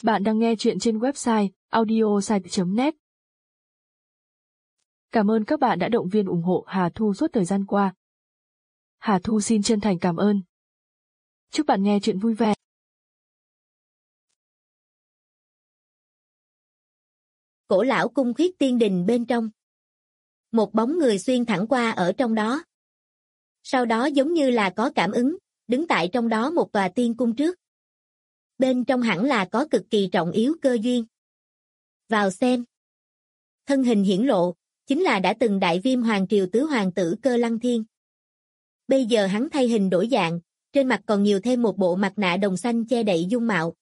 Bạn đang nghe chuyện trên website audiosite.net. Cảm ơn các bạn đã động viên ủng hộ Hà Thu suốt thời gian qua. Hà Thu xin chân thành cảm ơn. Chúc bạn nghe chuyện vui vẻ. Cổ lão cung Khuyết Tiên Đình bên trong. Một bóng người xuyên thẳng qua ở trong đó. Sau đó giống như là có cảm ứng, đứng tại trong đó một tòa tiên cung trước. Bên trong hẳn là có cực kỳ trọng yếu cơ duyên. Vào xem. Thân hình hiển lộ, chính là đã từng đại viêm hoàng triều tứ hoàng tử Cơ Lăng Thiên. Bây giờ hắn thay hình đổi dạng, trên mặt còn nhiều thêm một bộ mặt nạ đồng xanh che đậy dung mạo.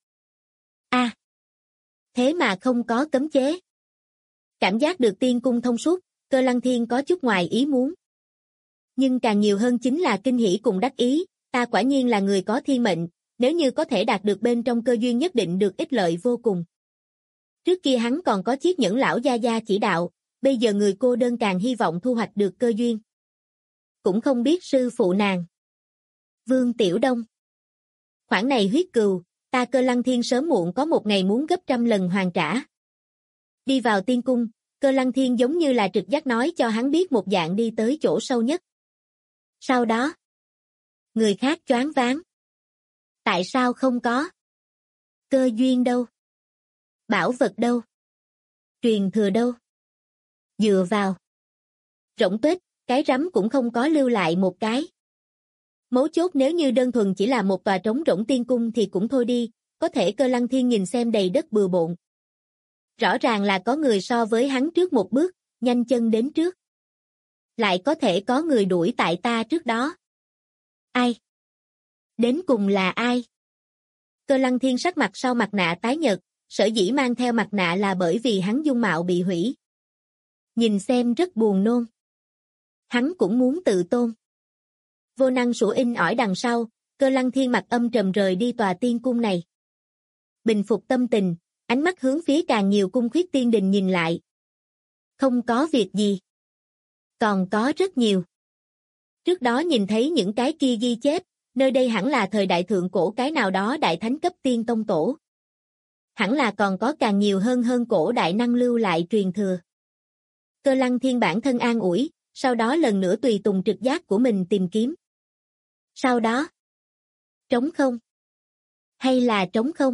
Thế mà không có cấm chế. Cảm giác được tiên cung thông suốt, Cơ Lăng Thiên có chút ngoài ý muốn. Nhưng càng nhiều hơn chính là kinh hỉ cùng đắc ý, ta quả nhiên là người có thiên mệnh, nếu như có thể đạt được bên trong cơ duyên nhất định được ích lợi vô cùng. Trước kia hắn còn có chiếc nhẫn lão gia gia chỉ đạo, bây giờ người cô đơn càng hy vọng thu hoạch được cơ duyên. Cũng không biết sư phụ nàng. Vương Tiểu Đông. Khoản này huyết cừu, ta Cơ Lăng Thiên sớm muộn có một ngày muốn gấp trăm lần hoàn trả. Đi vào tiên cung, Cơ Lăng Thiên giống như là trực giác nói cho hắn biết một dạng đi tới chỗ sâu nhất. Sau đó, người khác choáng váng. Tại sao không có? Cơ duyên đâu? Bảo vật đâu? Truyền thừa đâu? Dựa vào. Rỗng tuếch, cái rắm cũng không có lưu lại một cái. Mấu chốt nếu như đơn thuần chỉ là một tòa trống rỗng tiên cung thì cũng thôi đi, có thể Cơ Lăng Thiên nhìn xem đầy đất bừa bộn. Rõ ràng là có người so với hắn trước một bước, nhanh chân đến trước. Lại có thể có người đuổi tại ta trước đó. Ai? Đến cùng là ai? Cơ Lăng Thiên sắc mặt sau mặt nạ tái nhợt, sở dĩ mang theo mặt nạ là bởi vì hắn dung mạo bị hủy. Nhìn xem rất buồn nôn. Hắn cũng muốn tự tôn. Vô năng sủa in ỏi đằng sau, Cơ Lăng Thiên mặt âm trầm rời đi tòa tiên cung này. Bình phục tâm tình, ánh mắt hướng phía càng nhiều cung Khuyết Tiên Đình nhìn lại. Không có việc gì. Còn có rất nhiều. Trước đó nhìn thấy những cái kia ghi chép, nơi đây hẳn là thời đại thượng cổ cái nào đó đại thánh cấp tiên tông tổ. Hẳn là còn có càng nhiều hơn cổ đại năng lưu lại truyền thừa. Cơ Lăng Thiên bản thân an ủi, sau đó lần nữa tùy tùng trực giác của mình tìm kiếm. Sau đó, trống không? Hay là trống không?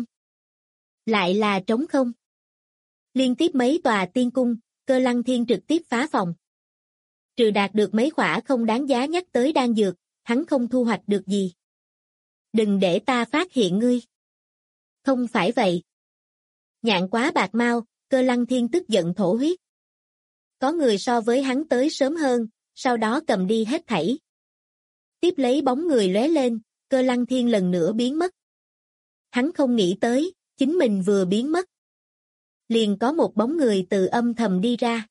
Lại là trống không? Liên tiếp mấy tòa tiên cung, Cơ Lăng Thiên trực tiếp phá phòng. Trừ đạt được mấy khỏa không đáng giá nhắc tới đan dược, hắn không thu hoạch được gì. Đừng để ta phát hiện ngươi. Không phải vậy. Nhạn quá bạc mau, Cơ Lăng Thiên tức giận thổ huyết. Có người so với hắn tới sớm hơn, sau đó cầm đi hết thảy. Tiếp lấy bóng người lóe lên, Cơ Lăng Thiên lần nữa biến mất. Hắn không nghĩ tới, chính mình vừa biến mất. Liền có một bóng người từ âm thầm đi ra.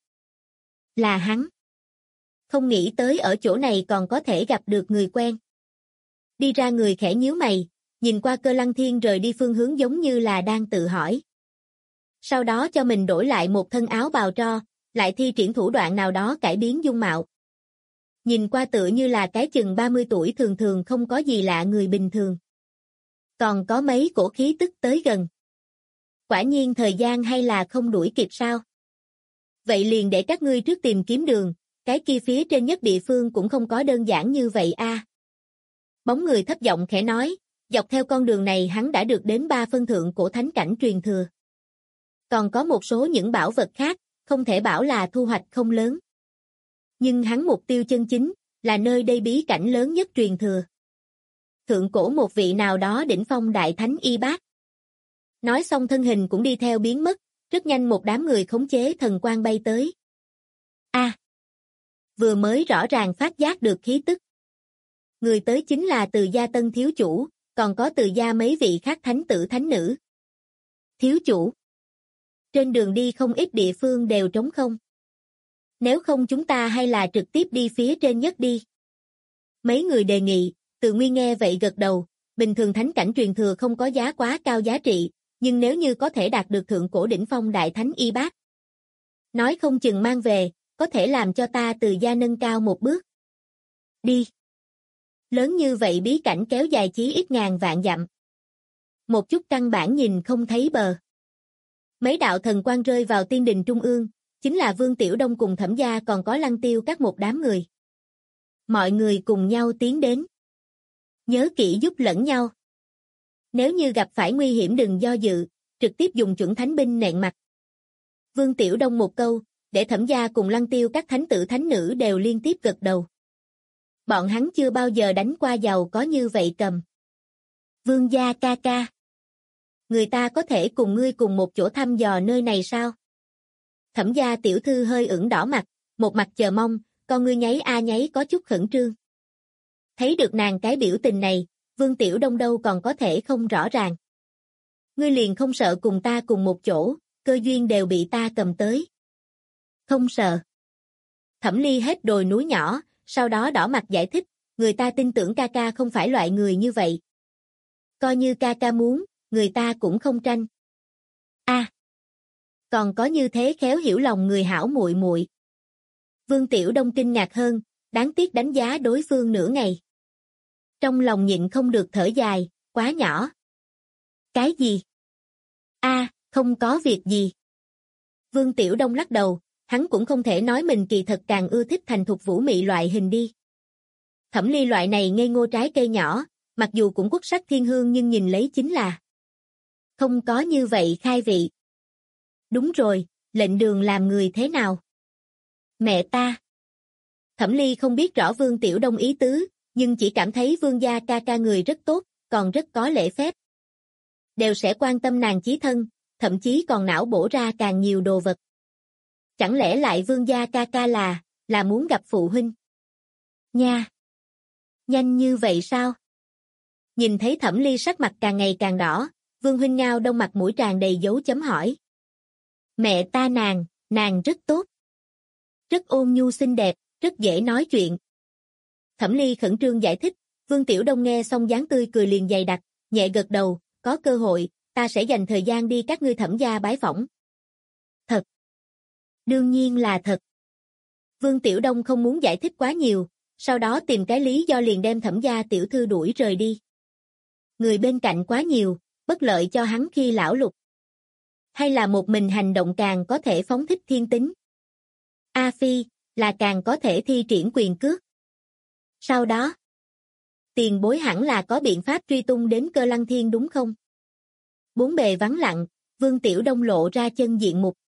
Là hắn. Không nghĩ tới ở chỗ này còn có thể gặp được người quen. Đi ra người khẽ nhíu mày, nhìn qua Cơ Lăng Thiên rời đi phương hướng giống như là đang tự hỏi. Sau đó cho mình đổi lại một thân áo bào tro, lại thi triển thủ đoạn nào đó cải biến dung mạo. Nhìn qua tựa như là cái chừng 30 tuổi thường thường không có gì lạ người bình thường. Còn có mấy cổ khí tức tới gần. Quả nhiên thời gian hay là không đuổi kịp sao? Vậy liền để các ngươi trước tìm kiếm đường, cái kia phía trên nhất địa phương cũng không có đơn giản như vậy a. Bóng người thấp giọng khẽ nói, dọc theo con đường này hắn đã được đến 3 phân thượng cổ thánh cảnh truyền thừa. Còn có một số những bảo vật khác, không thể bảo là thu hoạch không lớn. Nhưng hắn mục tiêu chân chính, là nơi đây bí cảnh lớn nhất truyền thừa. Thượng cổ một vị nào đó đỉnh phong đại thánh y bác. Nói xong thân hình cũng đi theo biến mất, rất nhanh một đám người khống chế thần quang bay tới. Vừa mới rõ ràng phát giác được khí tức. Người tới chính là Từ gia tân thiếu chủ, còn có Từ gia mấy vị khác thánh tử thánh nữ. Thiếu chủ. Trên đường đi không ít địa phương đều trống không. Nếu không chúng ta hay là trực tiếp đi phía trên nhất đi. Mấy người đề nghị, Từ Nguyên nghe vậy gật đầu, bình thường thánh cảnh truyền thừa không có giá quá cao giá trị, nhưng nếu như có thể đạt được thượng cổ đỉnh phong đại thánh y bác. Nói không chừng mang về, có thể làm cho ta Từ gia nâng cao một bước. Đi. Lớn như vậy bí cảnh kéo dài chí ít ngàn vạn dặm. Một chút căn bản nhìn không thấy bờ. Mấy đạo thần quang rơi vào tiên đình trung ương, chính là Vương Tiểu Đông cùng Thẩm gia còn có Lăng Tiêu các một đám người. Mọi người cùng nhau tiến đến. Nhớ kỹ giúp lẫn nhau. Nếu như gặp phải nguy hiểm đừng do dự, trực tiếp dùng chuẩn thánh binh nện mặt. Vương Tiểu Đông một câu, để Thẩm gia cùng Lăng Tiêu các thánh tử thánh nữ đều liên tiếp gật đầu. Bọn hắn chưa bao giờ đánh qua giàu có như vậy cầm. Vương gia ca ca. Người ta có thể cùng ngươi cùng một chỗ thăm dò nơi này sao? Thẩm gia tiểu thư hơi ửng đỏ mặt, một mặt chờ mong, con ngươi nháy nháy có chút khẩn trương. Thấy được nàng cái biểu tình này, Vương Tiểu Đông đâu còn có thể không rõ ràng. Ngươi liền không sợ cùng ta cùng một chỗ, cơ duyên đều bị ta cầm tới. Không sợ. Thẩm Ly hết đồi núi nhỏ, sau đó đỏ mặt giải thích, người ta tin tưởng ca ca không phải loại người như vậy. Coi như ca ca muốn, người ta cũng không tranh. Còn có như thế khéo hiểu lòng người hảo muội muội. Vương Tiểu Đông kinh ngạc hơn, đáng tiếc đánh giá đối phương nửa ngày. Trong lòng nhịn không được thở dài, quá nhỏ. Cái gì? Không có việc gì. Vương Tiểu Đông lắc đầu, hắn cũng không thể nói mình kỳ thật càng ưa thích thành thục vũ mị loại hình đi. Thẩm Ly loại này ngây ngô trái cây nhỏ, mặc dù cũng quốc sắc thiên hương nhưng nhìn lấy chính là không có như vậy khai vị. Đúng rồi, lệnh đường làm người thế nào? Mẹ ta. Thẩm Ly không biết rõ Vương Tiểu Đông ý tứ, nhưng chỉ cảm thấy Vương gia ca ca người rất tốt, còn rất có lễ phép. Đều sẽ quan tâm nàng chí thân, thậm chí còn não bổ ra càng nhiều đồ vật. Chẳng lẽ lại Vương gia ca ca là muốn gặp phụ huynh? Nha! Nhanh như vậy sao? Nhìn thấy Thẩm Ly sắc mặt càng ngày càng đỏ, Vương huynh ngao đông mặt mũi tràn đầy dấu chấm hỏi. Mẹ ta nàng rất tốt. Rất ôn nhu xinh đẹp, rất dễ nói chuyện. Thẩm Ly khẩn trương giải thích, Vương Tiểu Đông nghe xong dáng tươi cười liền dày đặc, nhẹ gật đầu, có cơ hội, ta sẽ dành thời gian đi các ngươi Thẩm gia bái phỏng. Thật. Đương nhiên là thật. Vương Tiểu Đông không muốn giải thích quá nhiều, sau đó tìm cái lý do liền đem Thẩm gia tiểu thư đuổi rời đi. Người bên cạnh quá nhiều, bất lợi cho hắn khi lão lục. Hay là một mình hành động càng có thể phóng thích thiên tính. A Phi, là càng có thể thi triển quyền cước. Sau đó, tiền bối hẳn là có biện pháp truy tung đến Cơ Lăng Thiên đúng không? Bốn bề vắng lặng, Vương Tiểu Đông lộ ra chân diện mục.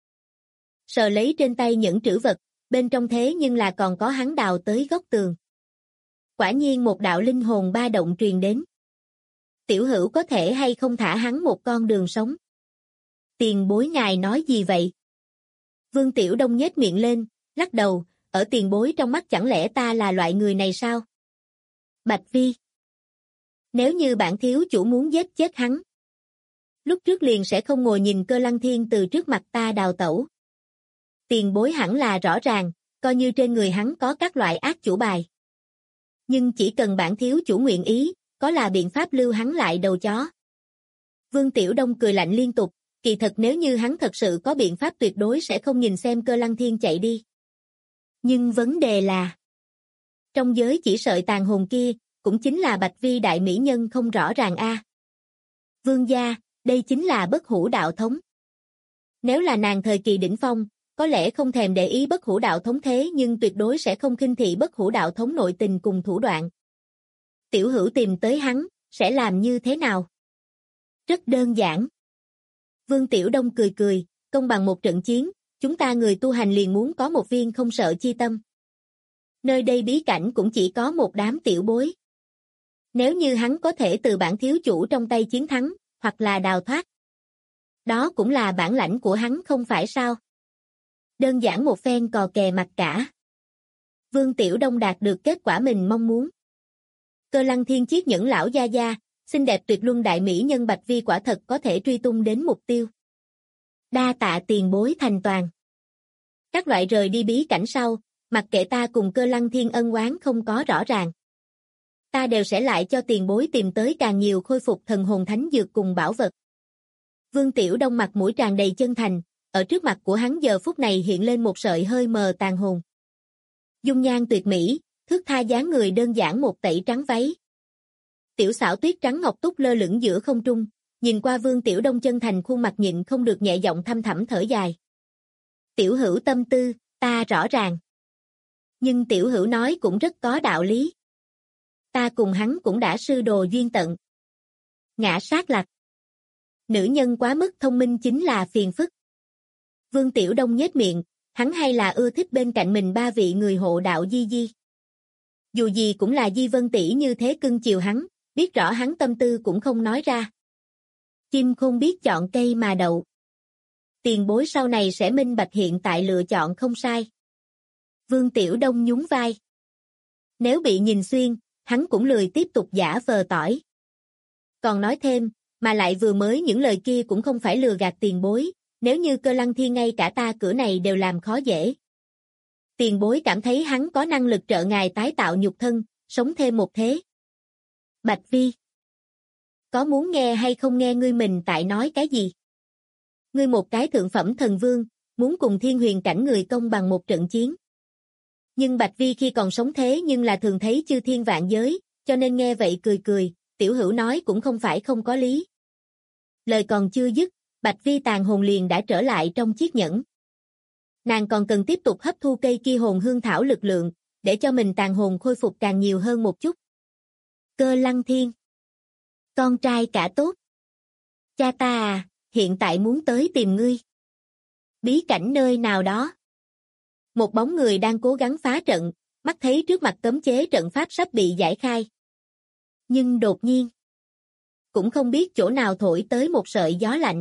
Sờ lấy trên tay những trữ vật, bên trong thế nhưng là còn có hắn đào tới góc tường. Quả nhiên một đạo linh hồn ba động truyền đến. Tiểu hữu có thể hay không thả hắn một con đường sống? Tiền bối ngài nói gì vậy? Vương Tiểu Đông nhếch miệng lên, lắc đầu, ở tiền bối trong mắt chẳng lẽ ta là loại người này sao? Bạch Vi. Nếu như bản thiếu chủ muốn giết chết hắn, lúc trước liền sẽ không ngồi nhìn Cơ Lăng Thiên từ trước mặt ta đào tẩu. Tiền bối hẳn là rõ ràng, coi như trên người hắn có các loại ác chủ bài. Nhưng chỉ cần bản thiếu chủ nguyện ý, có là biện pháp lưu hắn lại đầu chó. Vương Tiểu Đông cười lạnh liên tục, kỳ thật nếu như hắn thật sự có biện pháp tuyệt đối sẽ không nhìn xem Cơ Lăng Thiên chạy đi. Nhưng vấn đề là, trong giới chỉ sợi tàn hồn kia, cũng chính là Bạch Vi đại mỹ nhân không rõ ràng a. Vương gia, đây chính là bất hủ đạo thống. Nếu là nàng thời kỳ đỉnh phong, có lẽ không thèm để ý bất hủ đạo thống thế nhưng tuyệt đối sẽ không khinh thị bất hủ đạo thống nội tình cùng thủ đoạn. Tiểu hữu tìm tới hắn, sẽ làm như thế nào? Rất đơn giản. Vương Tiểu Đông cười cười, công bằng một trận chiến, chúng ta người tu hành liền muốn có một viên không sợ chi tâm. Nơi đây bí cảnh cũng chỉ có một đám tiểu bối. Nếu như hắn có thể từ bản thiếu chủ trong tay chiến thắng, hoặc là đào thoát. Đó cũng là bản lãnh của hắn không phải sao? Đơn giản một phen cò kè mặt cả. Vương Tiểu Đông đạt được kết quả mình mong muốn. Cơ Lăng Thiên chiết nhẫn lão gia gia, xinh đẹp tuyệt luân đại mỹ nhân Bạch Vi quả thật có thể truy tung đến mục tiêu. Đa tạ tiền bối thành toàn. Các loại rời đi bí cảnh sau, mặc kệ ta cùng Cơ Lăng Thiên ân oán không có rõ ràng. Ta đều sẽ lại cho tiền bối tìm tới càng nhiều khôi phục thần hồn thánh dược cùng bảo vật. Vương Tiểu Đông mặt mũi tràn đầy chân thành, ở trước mặt của hắn giờ phút này hiện lên một sợi hơi mờ tàn hồn. Dung nhan tuyệt mỹ, thước tha dáng người đơn giản một tẩy trắng váy. Tiểu xảo tuyết trắng ngọc túc lơ lửng giữa không trung, nhìn qua Vương Tiểu Đông chân thành khuôn mặt nhịn không được nhẹ giọng thăm thẳm thở dài. Tiểu Hữu tâm tư, ta rõ ràng. Nhưng Tiểu Hữu nói cũng rất có đạo lý. Ta cùng hắn cũng đã sư đồ duyên tận. Ngã sát lạc. Nữ nhân quá mức thông minh chính là phiền phức. Vương Tiểu Đông nhếch miệng, hắn hay là ưa thích bên cạnh mình ba vị người hộ đạo Di Di. Dù gì cũng là Di Vân tỷ như thế cưng chiều hắn, biết rõ hắn tâm tư cũng không nói ra. Chim không biết chọn cây mà đậu. Tiền bối sau này sẽ minh bạch hiện tại lựa chọn không sai. Vương Tiểu Đông nhún vai. Nếu bị nhìn xuyên, hắn cũng lười tiếp tục giả vờ tỏi. Còn nói thêm, mà lại vừa mới những lời kia cũng không phải lừa gạt tiền bối, nếu như Cơ Lăng Thiên ngay cả ta cửa này đều làm khó dễ. Tiền bối cảm thấy hắn có năng lực trợ ngài tái tạo nhục thân, sống thêm một thế. Bạch Vi. Có muốn nghe hay không nghe ngươi mình tại nói cái gì? Ngươi một cái thượng phẩm thần vương, muốn cùng thiên huyền cảnh người công bằng một trận chiến. Nhưng Bạch Vi khi còn sống thế nhưng là thường thấy chư thiên vạn giới, cho nên nghe vậy cười cười, Tiểu Hữu nói cũng không phải không có lý. Lời còn chưa dứt, Bạch Vi tàn hồn liền đã trở lại trong chiếc nhẫn. Nàng còn cần tiếp tục hấp thu cây kia hồn hương thảo lực lượng, để cho mình tàn hồn khôi phục càng nhiều hơn một chút. Cơ Lăng Thiên. Con trai cả tốt. Cha ta à, hiện tại muốn tới tìm ngươi. Bí cảnh nơi nào đó. Một bóng người đang cố gắng phá trận, mắt thấy trước mặt cấm chế trận pháp sắp bị giải khai. Nhưng đột nhiên, cũng không biết chỗ nào thổi tới một sợi gió lạnh.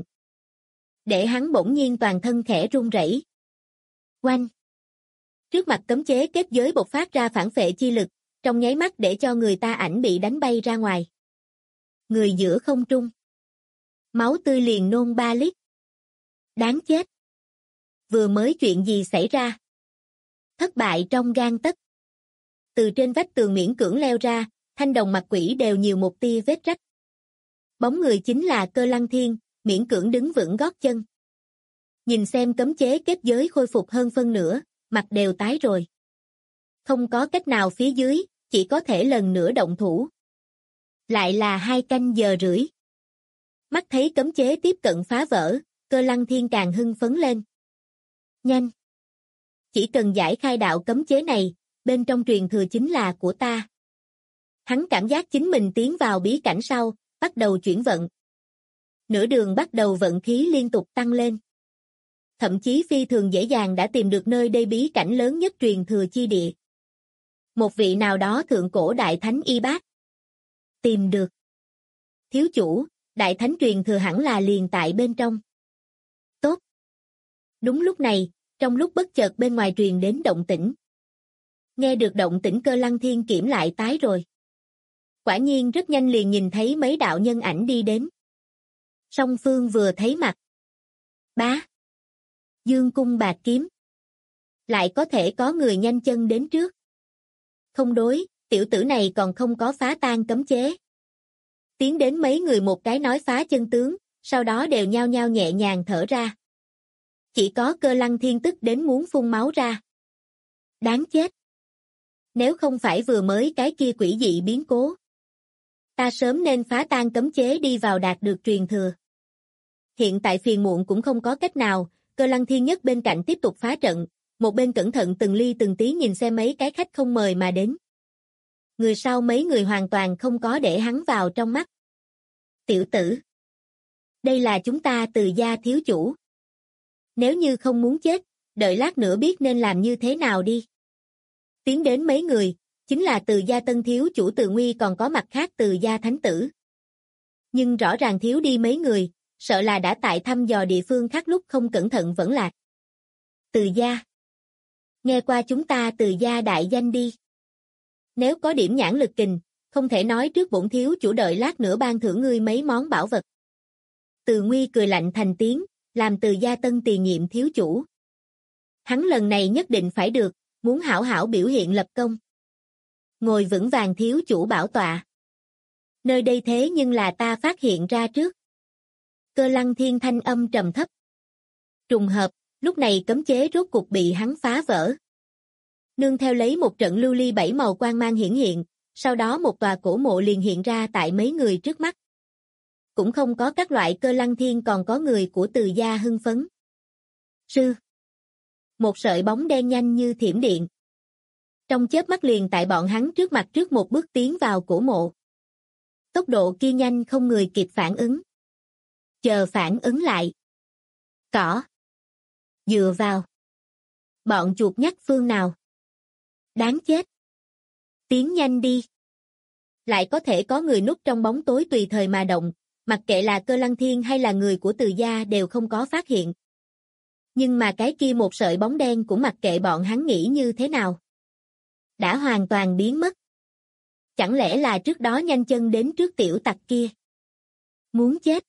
Để hắn bỗng nhiên toàn thân khẽ run rẩy. Oanh! Trước mặt cấm chế kết giới bộc phát ra phản phệ chi lực, trong nháy mắt để cho người ta ảnh bị đánh bay ra ngoài. Người giữa không trung. Máu tươi liền nôn 3 lít. Đáng chết! Vừa mới chuyện gì xảy ra? Thất bại trong gang tấc. Từ trên vách tường miễn cưỡng leo ra, thanh đồng mặt quỷ đều nhiều một tia vết rách. Bóng người chính là Cơ Lăng Thiên, miễn cưỡng đứng vững gót chân. Nhìn xem cấm chế kết giới khôi phục hơn phân nửa, mặt đều tái rồi. Không có cách nào phía dưới, chỉ có thể lần nữa động thủ. Lại là 2 canh giờ rưỡi. Mắt thấy cấm chế tiếp cận phá vỡ, Cơ Lăng Thiên càng hưng phấn lên. Nhanh! Chỉ cần giải khai đạo cấm chế này, bên trong truyền thừa chính là của ta. Hắn cảm giác chính mình tiến vào bí cảnh sau, bắt đầu chuyển vận. Nửa đường bắt đầu vận khí liên tục tăng lên. Thậm chí phi thường dễ dàng đã tìm được nơi đây bí cảnh lớn nhất truyền thừa chi địa. Một vị nào đó thượng cổ đại thánh y bác. Tìm được. Thiếu chủ, đại thánh truyền thừa hẳn là liền tại bên trong. Tốt. Đúng lúc này, trong lúc bất chợt bên ngoài truyền đến động tĩnh. Nghe được động tĩnh Cơ Lăng Thiên kiểm lại tái rồi. Quả nhiên rất nhanh liền nhìn thấy mấy đạo nhân ảnh đi đến. Song phương vừa thấy mặt. Bá. Dương cung bạc kiếm. Lại có thể có người nhanh chân đến trước. Không đối, tiểu tử này còn không có phá tan cấm chế. Tiến đến mấy người một cái nói phá chân tướng, sau đó đều nhao nhao nhẹ nhàng thở ra. Chỉ có Cơ Lăng Thiên tức đến muốn phun máu ra. Đáng chết. Nếu không phải vừa mới cái kia quỷ dị biến cố. Ta sớm nên phá tan cấm chế đi vào đạt được truyền thừa. Hiện tại phiền muộn cũng không có cách nào, Cơ Lăng Thiên nhất bên cạnh tiếp tục phá trận, một bên cẩn thận từng ly từng tí nhìn xem mấy cái khách không mời mà đến. Người sau mấy người hoàn toàn không có để hắn vào trong mắt. Tiểu tử. Đây là chúng ta Từ gia thiếu chủ. Nếu như không muốn chết, đợi lát nữa biết nên làm như thế nào đi. Tiến đến mấy người, chính là Từ gia tân thiếu chủ Từ Nguy còn có mặt khác Từ gia thánh tử. Nhưng rõ ràng thiếu đi mấy người, sợ là đã tại thăm dò địa phương khác lúc không cẩn thận vẫn lạc. Từ gia. Nghe qua chúng ta Từ gia đại danh đi. Nếu có điểm nhãn lực kình, không thể nói trước bổn thiếu chủ đợi lát nữa ban thưởng ngươi mấy món bảo vật. Từ Nguy cười lạnh thành tiếng, làm Từ gia tân tiền nhiệm thiếu chủ. Hắn lần này nhất định phải được, muốn hảo hảo biểu hiện lập công. Ngồi vững vàng thiếu chủ bảo tọa. Nơi đây thế nhưng là ta phát hiện ra trước. Cơ Lăng Thiên thanh âm trầm thấp. Trùng hợp, lúc này cấm chế rốt cục bị hắn phá vỡ. Nương theo lấy một trận lưu ly 7 màu quang mang hiển hiện, sau đó một tòa cổ mộ liền hiện ra tại mấy người trước mắt. cũng không có các loại Cơ Lăng Thiên, còn có người của Từ gia hưng phấn. Sư. Một sợi bóng đen nhanh như thiểm điện. Trong chớp mắt liền tại bọn hắn trước mặt trước một bước tiến vào cổ mộ. Tốc độ kia nhanh không người kịp phản ứng. Chờ phản ứng lại. Cỏ. Dựa vào. Bọn chuột nhắt phương nào. Đáng chết. Tiến nhanh đi. Lại có thể có người núp trong bóng tối tùy thời mà động, mặc kệ là Cơ Lăng Thiên hay là người của Từ gia đều không có phát hiện. Nhưng mà cái kia một sợi bóng đen cũng mặc kệ bọn hắn nghĩ như thế nào. Đã hoàn toàn biến mất. Chẳng lẽ là trước đó nhanh chân đến trước tiểu tặc kia? Muốn chết.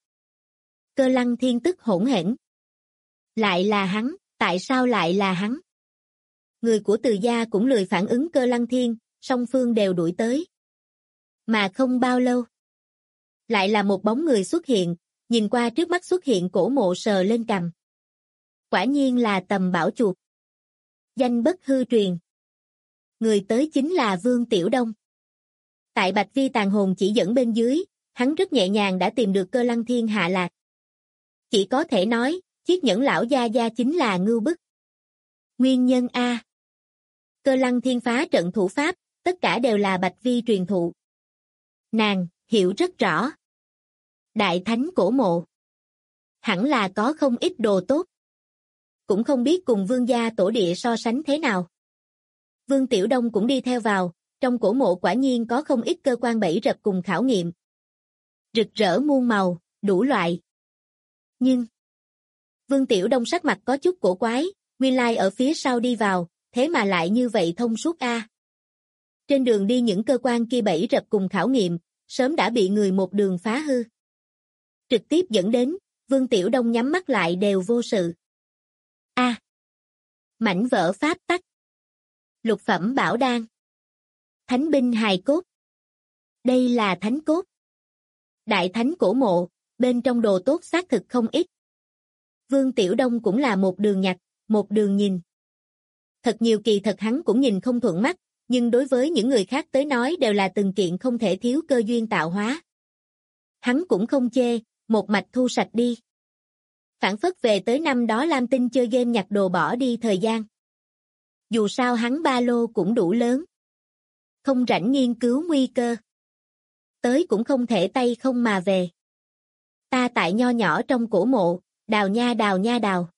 Cơ Lăng Thiên tức hỗn hển. Lại là hắn, tại sao lại là hắn? Người của Từ gia cũng lười phản ứng Cơ Lăng Thiên, song phương đều đuổi tới. Mà không bao lâu. Lại là một bóng người xuất hiện, nhìn qua trước mắt xuất hiện cổ mộ sờ lên cằm. Quả nhiên là Tầm Bảo chuột. Danh bất hư truyền. Người tới chính là Vương Tiểu Đông. Tại Bạch Vi tàn hồn chỉ dẫn bên dưới, hắn rất nhẹ nhàng đã tìm được Cơ Lăng Thiên hạ lạc. Chỉ có thể nói, chiếc nhẫn lão gia gia chính là ngưu bức. Nguyên nhân A. Cơ Lăng Thiên phá trận thủ pháp, tất cả đều là Bạch Vi truyền thụ. Nàng, hiểu rất rõ. Đại thánh cổ mộ. Hẳn là có không ít đồ tốt. Cũng không biết cùng vương gia tổ địa so sánh thế nào. Vương Tiểu Đông cũng đi theo vào, trong cổ mộ quả nhiên có không ít cơ quan bẫy rập cùng khảo nghiệm. Rực rỡ muôn màu, đủ loại. Nhưng, Vương Tiểu Đông sắc mặt có chút cổ quái, nguyên lai ở phía sau đi vào, thế mà lại như vậy thông suốt a. Trên đường đi những cơ quan kia bẫy rập cùng khảo nghiệm, sớm đã bị người một đường phá hư. Trực tiếp dẫn đến, Vương Tiểu Đông nhắm mắt lại đều vô sự. A. Mảnh vỡ pháp tắc. Lục phẩm bảo đan. Thánh binh hài cốt. Đây là thánh cốt. Đại thánh cổ mộ, bên trong đồ tốt xác thực không ít. Vương Tiểu Đông cũng là một đường nhặt, một đường nhìn. Thật nhiều kỳ thật hắn cũng nhìn không thuận mắt, nhưng đối với những người khác tới nói đều là từng kiện không thể thiếu cơ duyên tạo hóa. Hắn cũng không chê, một mạch thu sạch đi. Phản phất về tới năm đó Lam Tinh chơi game nhặt đồ bỏ đi thời gian. Dù sao hắn ba lô cũng đủ lớn. Không rảnh nghiên cứu nguy cơ. Tới cũng không thể tay không mà về. Ta tại nho nhỏ trong cổ mộ, đào nha đào nha đào.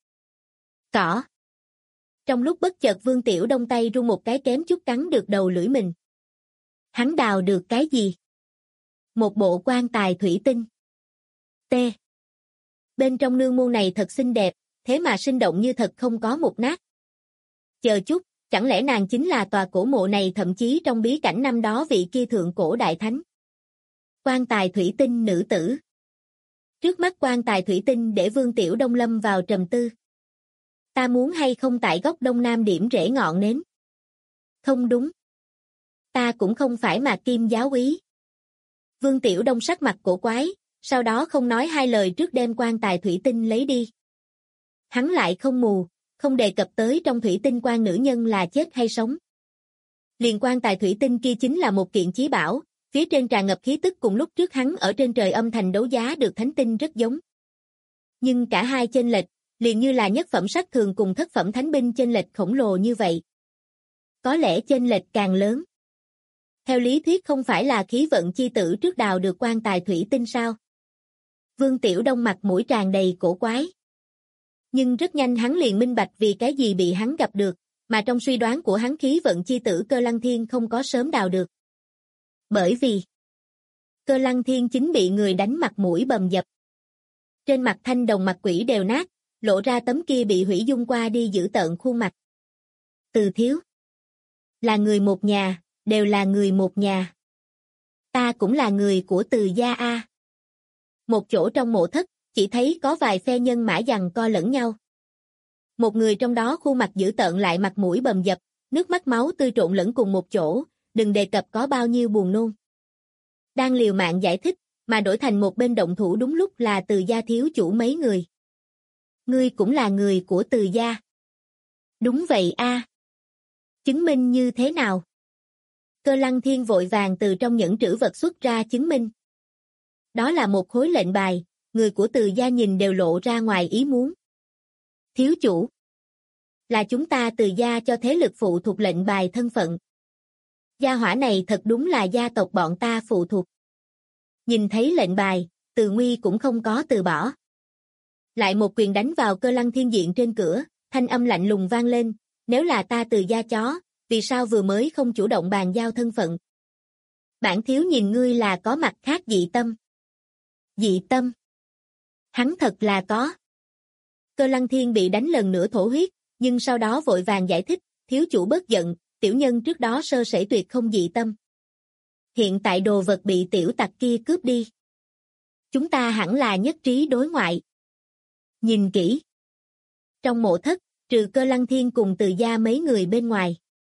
Cỏ. Trong lúc bất chợt Vương Tiểu Đông tay run một cái kém chút cắn được đầu lưỡi mình. Hắn đào được cái gì? Một bộ quan tài thủy tinh. T. Bên trong nương môn này thật xinh đẹp, thế mà sinh động như thật không có một nát. Chờ chút, chẳng lẽ nàng chính là tòa cổ mộ này, thậm chí trong bí cảnh năm đó vị kia thượng cổ đại thánh. Quan tài thủy tinh nữ tử. Trước mắt quan tài thủy tinh để Vương Tiểu Đông lâm vào trầm tư. Ta muốn hay không tại góc đông nam điểm rễ ngọn nến? Không đúng. Ta cũng không phải Mạc Kim giáo úy. Vương Tiểu Đông sắc mặt cổ quái, sau đó không nói hai lời trước đem quan tài thủy tinh lấy đi. Hắn lại không mù, không đề cập tới trong thủy tinh quan nữ nhân là chết hay sống. Liền quan tài thủy tinh kia chính là một kiện chí bảo, phía trên tràn ngập khí tức cùng lúc trước hắn ở trên trời âm thành đấu giá được thánh tinh rất giống. Nhưng cả hai chênh lệch, liền như là nhất phẩm sát thường cùng thất phẩm thánh binh chênh lệch khổng lồ như vậy. Có lẽ chênh lệch càng lớn. Theo lý thuyết không phải là khí vận chi tử trước đào được quan tài thủy tinh sao? Vương Tiểu Đông mặt mũi tràn đầy cổ quái. Nhưng rất nhanh hắn liền minh bạch vì cái gì bị hắn gặp được, mà trong suy đoán của hắn khí vận chi tử Cơ Lăng Thiên không có sớm đào được. Bởi vì Cơ Lăng Thiên chính bị người đánh mặt mũi bầm dập. Trên mặt thanh đồng mặt quỷ đều nát, lộ ra tấm kia bị hủy dung qua đi giữ tợn khuôn mặt. Từ thiếu. Là người một nhà, đều là người một nhà. Ta cũng là người của Từ gia a. Một chỗ trong mộ thất, chỉ thấy có vài phe nhân mã giằng co lẫn nhau. Một người trong đó khuôn mặt dữ tợn lại mặt mũi bầm dập, nước mắt máu tươi trộn lẫn cùng một chỗ, đừng đề cập có bao nhiêu buồn nôn. Đang liều mạng giải thích, mà đổi thành một bên động thủ đúng lúc là Từ gia thiếu chủ mấy người. Ngươi cũng là người của Từ gia. Đúng vậy a. Chứng minh như thế nào? Cơ Lăng Thiên vội vàng từ trong nhẫn trữ vật xuất ra chứng minh. Đó là một khối lệnh bài, người của Từ gia nhìn đều lộ ra ngoài ý muốn. Thiếu chủ. Là chúng ta Từ gia cho thế lực phụ thuộc lệnh bài thân phận. Gia hỏa này thật đúng là gia tộc bọn ta phụ thuộc. Nhìn thấy lệnh bài, Từ Nguy cũng không có từ bỏ. Lại một quyền đánh vào Cơ Lăng Thiên diện trên cửa, thanh âm lạnh lùng vang lên, nếu là ta Từ gia chó, vì sao vừa mới không chủ động bàn giao thân phận? Bản thiếu nhìn ngươi là có mặt khác dị tâm. Dị tâm? Hắn thật là có. Cơ Lăng Thiên bị đánh lần nữa thổ huyết, nhưng sau đó vội vàng giải thích, thiếu chủ bớt giận, tiểu nhân trước đó sơ sẩy tuyệt không dị tâm. Hiện tại đồ vật bị tiểu tặc kia cướp đi. Chúng ta hẳn là nhất trí đối ngoại. Nhìn kỹ. Trong mộ thất, trừ Cơ Lăng Thiên cùng Từ gia mấy người bên ngoài.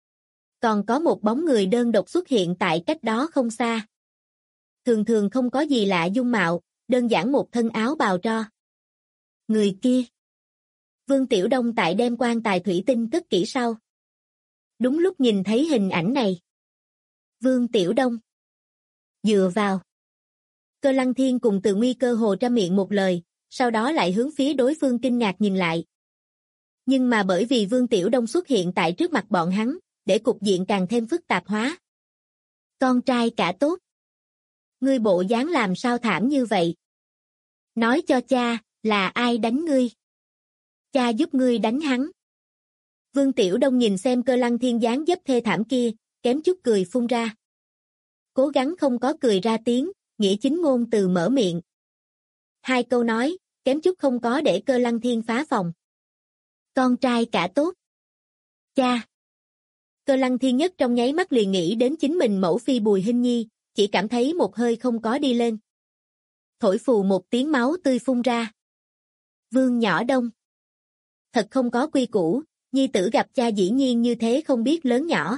Còn có một bóng người đơn độc xuất hiện tại cách đó không xa. Thường thường không có gì lạ dung mạo, đơn giản một thân áo bào tro. Người kia. Vương Tiểu Đông tại đem quan tài thủy tinh cất kỹ sau. Đúng lúc nhìn thấy hình ảnh này. Vương Tiểu Đông. Dựa vào. Cơ Lăng Thiên cùng Từ Nguy cơ hồ ra miệng một lời, sau đó lại hướng phía đối phương kinh ngạc nhìn lại. Nhưng mà bởi vì Vương Tiểu Đông xuất hiện tại trước mặt bọn hắn, để cục diện càng thêm phức tạp hóa. Con trai cả tốt. Ngươi bộ dáng làm sao thảm như vậy? Nói cho cha, là ai đánh ngươi? Cha giúp ngươi đánh hắn. Vương Tiểu Đông nhìn xem Cơ Lăng Thiên dáng dấp thê thảm kia, kém chút cười phun ra. Cố gắng không có cười ra tiếng, nghĩa chính ngôn từ mở miệng. Hai câu nói, kém chút không có để Cơ Lăng Thiên phá phòng. Con trai cả tốt. Cha. Cơ Lăng Thiên nhất trong nháy mắt liền nghĩ đến chính mình mẫu phi Bùi Hinh Nhi, chỉ cảm thấy một hơi không có đi lên. Thổi phù một tiếng máu tươi phun ra. Vương Nhỏ Đông. Thật không có quy củ, nhi tử gặp cha dĩ nhiên như thế không biết lớn nhỏ.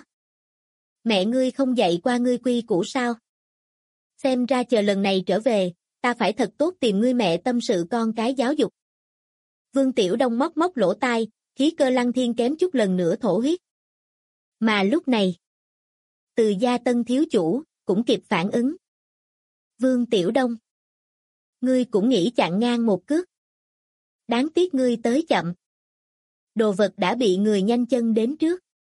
Mẹ ngươi không dạy qua ngươi quy củ sao? Xem ra chờ lần này trở về, ta phải thật tốt tìm ngươi mẹ tâm sự con cái giáo dục. Vương Tiểu Đông móc móc lỗ tai, khí Cơ Lăng Thiên kém chút lần nữa thổ huyết. Mà lúc này, Từ gia tân thiếu chủ, cũng kịp phản ứng. Vương Tiểu Đông. Ngươi cũng nghĩ chặn ngang một cước. Đáng tiếc ngươi tới chậm. Đồ vật đã bị người nhanh chân đến trước.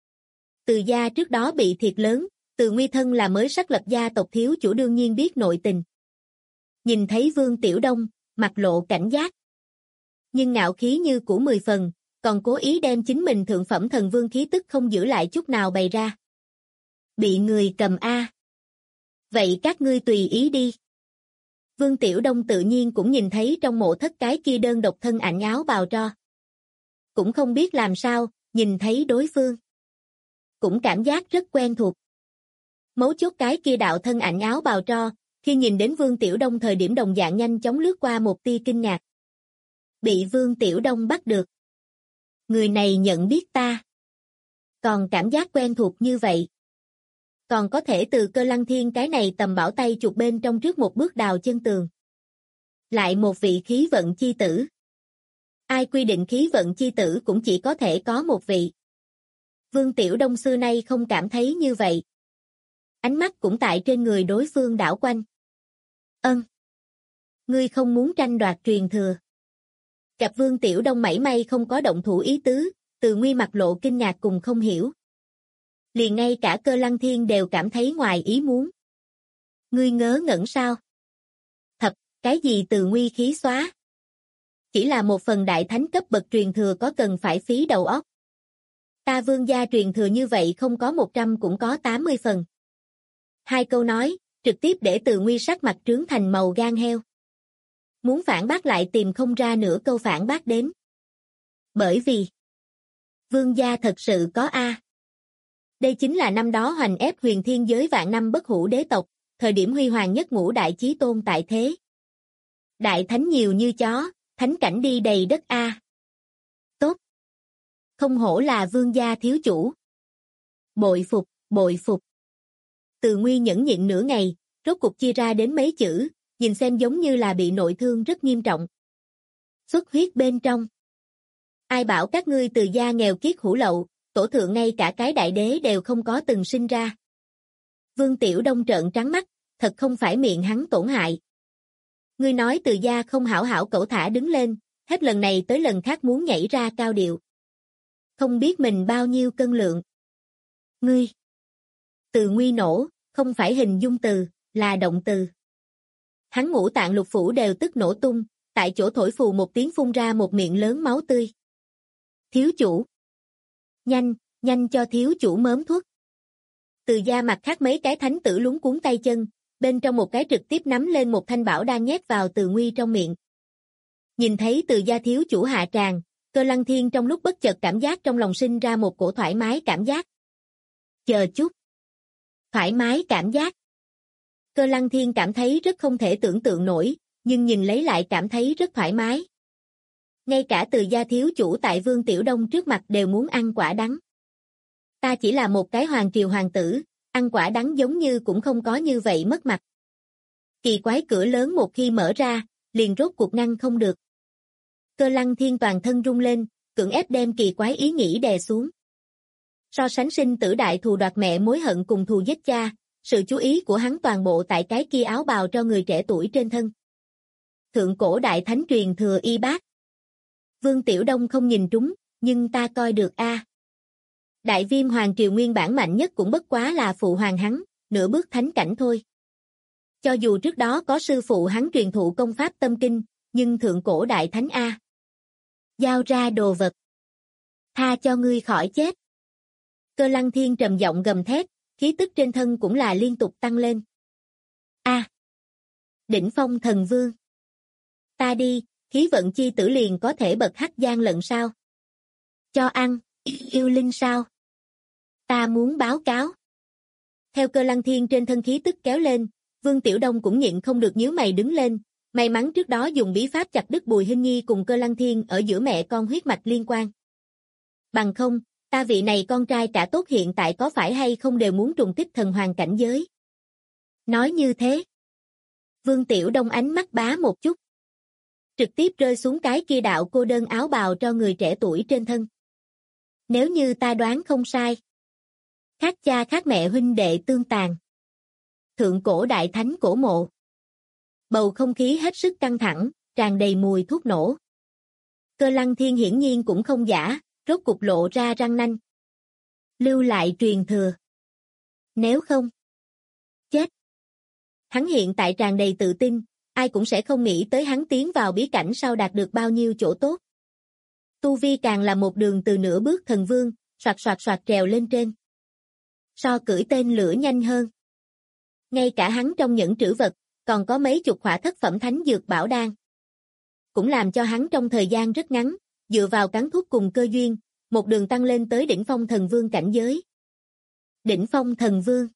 Từ gia trước đó bị thiệt lớn, Từ Nguy thân là mới xác lập gia tộc thiếu chủ đương nhiên biết nội tình. Nhìn thấy Vương Tiểu Đông, mặt lộ cảnh giác. Nhưng ngạo khí như của 10 phần, còn cố ý đem chính mình thượng phẩm thần vương khí tức không giữ lại chút nào bày ra. Bị người cầm a. Vậy các ngươi tùy ý đi. Vương Tiểu Đông tự nhiên cũng nhìn thấy trong mộ thất cái kia đơn độc thân ảnh áo bào tro. Cũng không biết làm sao, nhìn thấy đối phương. Cũng cảm giác rất quen thuộc. Mấu chốt cái kia đạo thân ảnh áo bào tro, khi nhìn đến Vương Tiểu Đông thời điểm đồng dạng nhanh chóng lướt qua một tia kinh ngạc. Bị Vương Tiểu Đông bắt được. Người này nhận biết ta. Còn cảm giác quen thuộc như vậy. Còn có thể từ Cơ Lăng Thiên cái này tầm bảo tay chuột bên trong trước một bước đào chân tường. Lại một vị khí vận chi tử. Ai quy định khí vận chi tử cũng chỉ có thể có một vị. Vương Tiểu Đông xưa nay không cảm thấy như vậy. Ánh mắt cũng tại trên người đối phương đảo quanh. Ân. Ngươi không muốn tranh đoạt truyền thừa. Gặp Vương Tiểu Đông mảy may không có động thủ ý tứ, Từ Nguy mặt lộ kinh ngạc cùng không hiểu. Liền ngay cả Cơ Lăng Thiên đều cảm thấy ngoài ý muốn. Ngươi ngớ ngẩn sao? Thật, cái gì Từ Nguy khí xóa? Chỉ là một phần đại thánh cấp bậc truyền thừa có cần phải phí đầu óc. Ta Vương gia truyền thừa như vậy không có 100 cũng có 80 phần. Hai câu nói, trực tiếp để Từ Nguy sắc mặt trướng thành màu gan heo. Muốn phản bác lại tìm không ra nửa câu phản bác đến. Bởi vì Vương gia thật sự có a. Đây chính là năm đó hoành ép huyền thiên giới vạn năm bất hủ đế tộc, thời điểm huy hoàng nhất ngũ đại chí tôn tại thế. Đại thánh nhiều như chó, thánh cảnh đi đầy đất a. Tốt. Không hổ là Vương gia thiếu chủ. Bội phục, bội phục. Từ Nguy nhẫn nhịn nửa ngày, rốt cục chia ra đến mấy chữ, nhìn xem giống như là bị nội thương rất nghiêm trọng. Xuất huyết bên trong. Ai bảo các ngươi Từ gia nghèo kiết hủ lậu, tổ thượng ngay cả cái đại đế đều không có từng sinh ra. Vương Tiểu Đông trợn trắng mắt, thật không phải miệng hắn tổn hại. Ngươi nói Từ gia không hảo hảo cẩu thả đứng lên, hết lần này tới lần khác muốn nhảy ra cao điệu. Không biết mình bao nhiêu cân lượng. Ngươi. Từ Nguy nổ, không phải hình dung từ, là động từ. Hắn ngũ tạng lục phủ đều tức nổ tung, tại chỗ thổi phù một tiếng phun ra một miệng lớn máu tươi. Thiếu chủ. Nhanh, nhanh cho thiếu chủ mớm thuốc. Từ gia mặt khác mấy cái thánh tử luống cuống tay chân, bên trong một cái trực tiếp nắm lên một thanh bảo đang nhét vào Từ Nguy trong miệng. Nhìn thấy Từ gia thiếu chủ hạ tràng, Cơ Lăng Thiên trong lúc bất chợt cảm giác trong lòng sinh ra một cổ thoải mái cảm giác. Chờ chút. Thoải mái cảm giác. Cơ Lăng Thiên cảm thấy rất không thể tưởng tượng nổi, nhưng nhìn lấy lại cảm thấy rất thoải mái. Ngay cả Từ gia thiếu chủ tại Vương Tiểu Đông trước mặt đều muốn ăn quả đắng. Ta chỉ là một cái hoàng triều hoàng tử, ăn quả đắng giống như cũng không có như vậy mất mặt. Kỳ quái cửa lớn một khi mở ra, liền rốt cuộc ngăn không được. Cơ Lăng Thiên toàn thân rung lên, cưỡng ép đem kỳ quái ý nghĩ đè xuống. So sánh sinh tử đại thù đoạt mẹ mối hận cùng thù giết cha, sự chú ý của hắn toàn bộ tại cái kia áo bào cho người trẻ tuổi trên thân. Thượng cổ đại thánh truyền thừa y bác. Vương Tiểu Đông không nhìn trúng, nhưng ta coi được a. Đại Viêm hoàng triều nguyên bản mạnh nhất cũng bất quá là phụ hoàng hắn, nửa bước thánh cảnh thôi. Cho dù trước đó có sư phụ hắn truyền thụ công pháp tâm kinh, nhưng thượng cổ đại thánh a. Giao ra đồ vật. Tha cho ngươi khỏi chết. Cơ Lăng Thiên trầm giọng gầm thét, khí tức trên thân cũng là liên tục tăng lên. A. Đỉnh phong thần vương. Ta đi, khí vận chi tử liền có thể bật hắc giang lận sao? Cho ăn, yêu linh sao? Ta muốn báo cáo. Theo Cơ Lăng Thiên trên thân khí tức kéo lên, Vương Tiểu Đông cũng nhịn không được nhíu mày đứng lên, may mắn trước đó dùng bí pháp chặt đứt Bùi Hinh Nhi cùng Cơ Lăng Thiên ở giữa mẹ con huyết mạch liên quan. Bằng không, ta vị này con trai cả tốt hiện tại có phải hay không đều muốn trùng kích thần hoàng cảnh giới. Nói như thế. Vương Tiểu Đông ánh mắt bá một chút. Trực tiếp rơi xuống cái kia đạo cô đơn áo bào cho người trẻ tuổi trên thân. Nếu như ta đoán không sai. Khác cha khác mẹ huynh đệ tương tàn. Thượng cổ đại thánh cổ mộ. Bầu không khí hết sức căng thẳng, tràn đầy mùi thuốc nổ. Cơ Lăng Thiên hiển nhiên cũng không giả, rốt cục lộ ra răng nanh. Lưu lại truyền thừa. Nếu không. Chết. Hắn hiện tại tràn đầy tự tin, ai cũng sẽ không nghĩ tới hắn tiến vào bí cảnh sau đạt được bao nhiêu chỗ tốt. Tu vi càng là một đường từ nửa bước thần vương, soạt soạt soạt trèo lên trên. So cưỡi tên lửa nhanh hơn. Ngay cả hắn trong những trữ vật, còn có mấy chục khỏa thất phẩm thánh dược bảo đan. Cũng làm cho hắn trong thời gian rất ngắn, dựa vào cắn thuốc cùng cơ duyên, một đường tăng lên tới đỉnh phong thần vương cảnh giới. Đỉnh phong thần vương.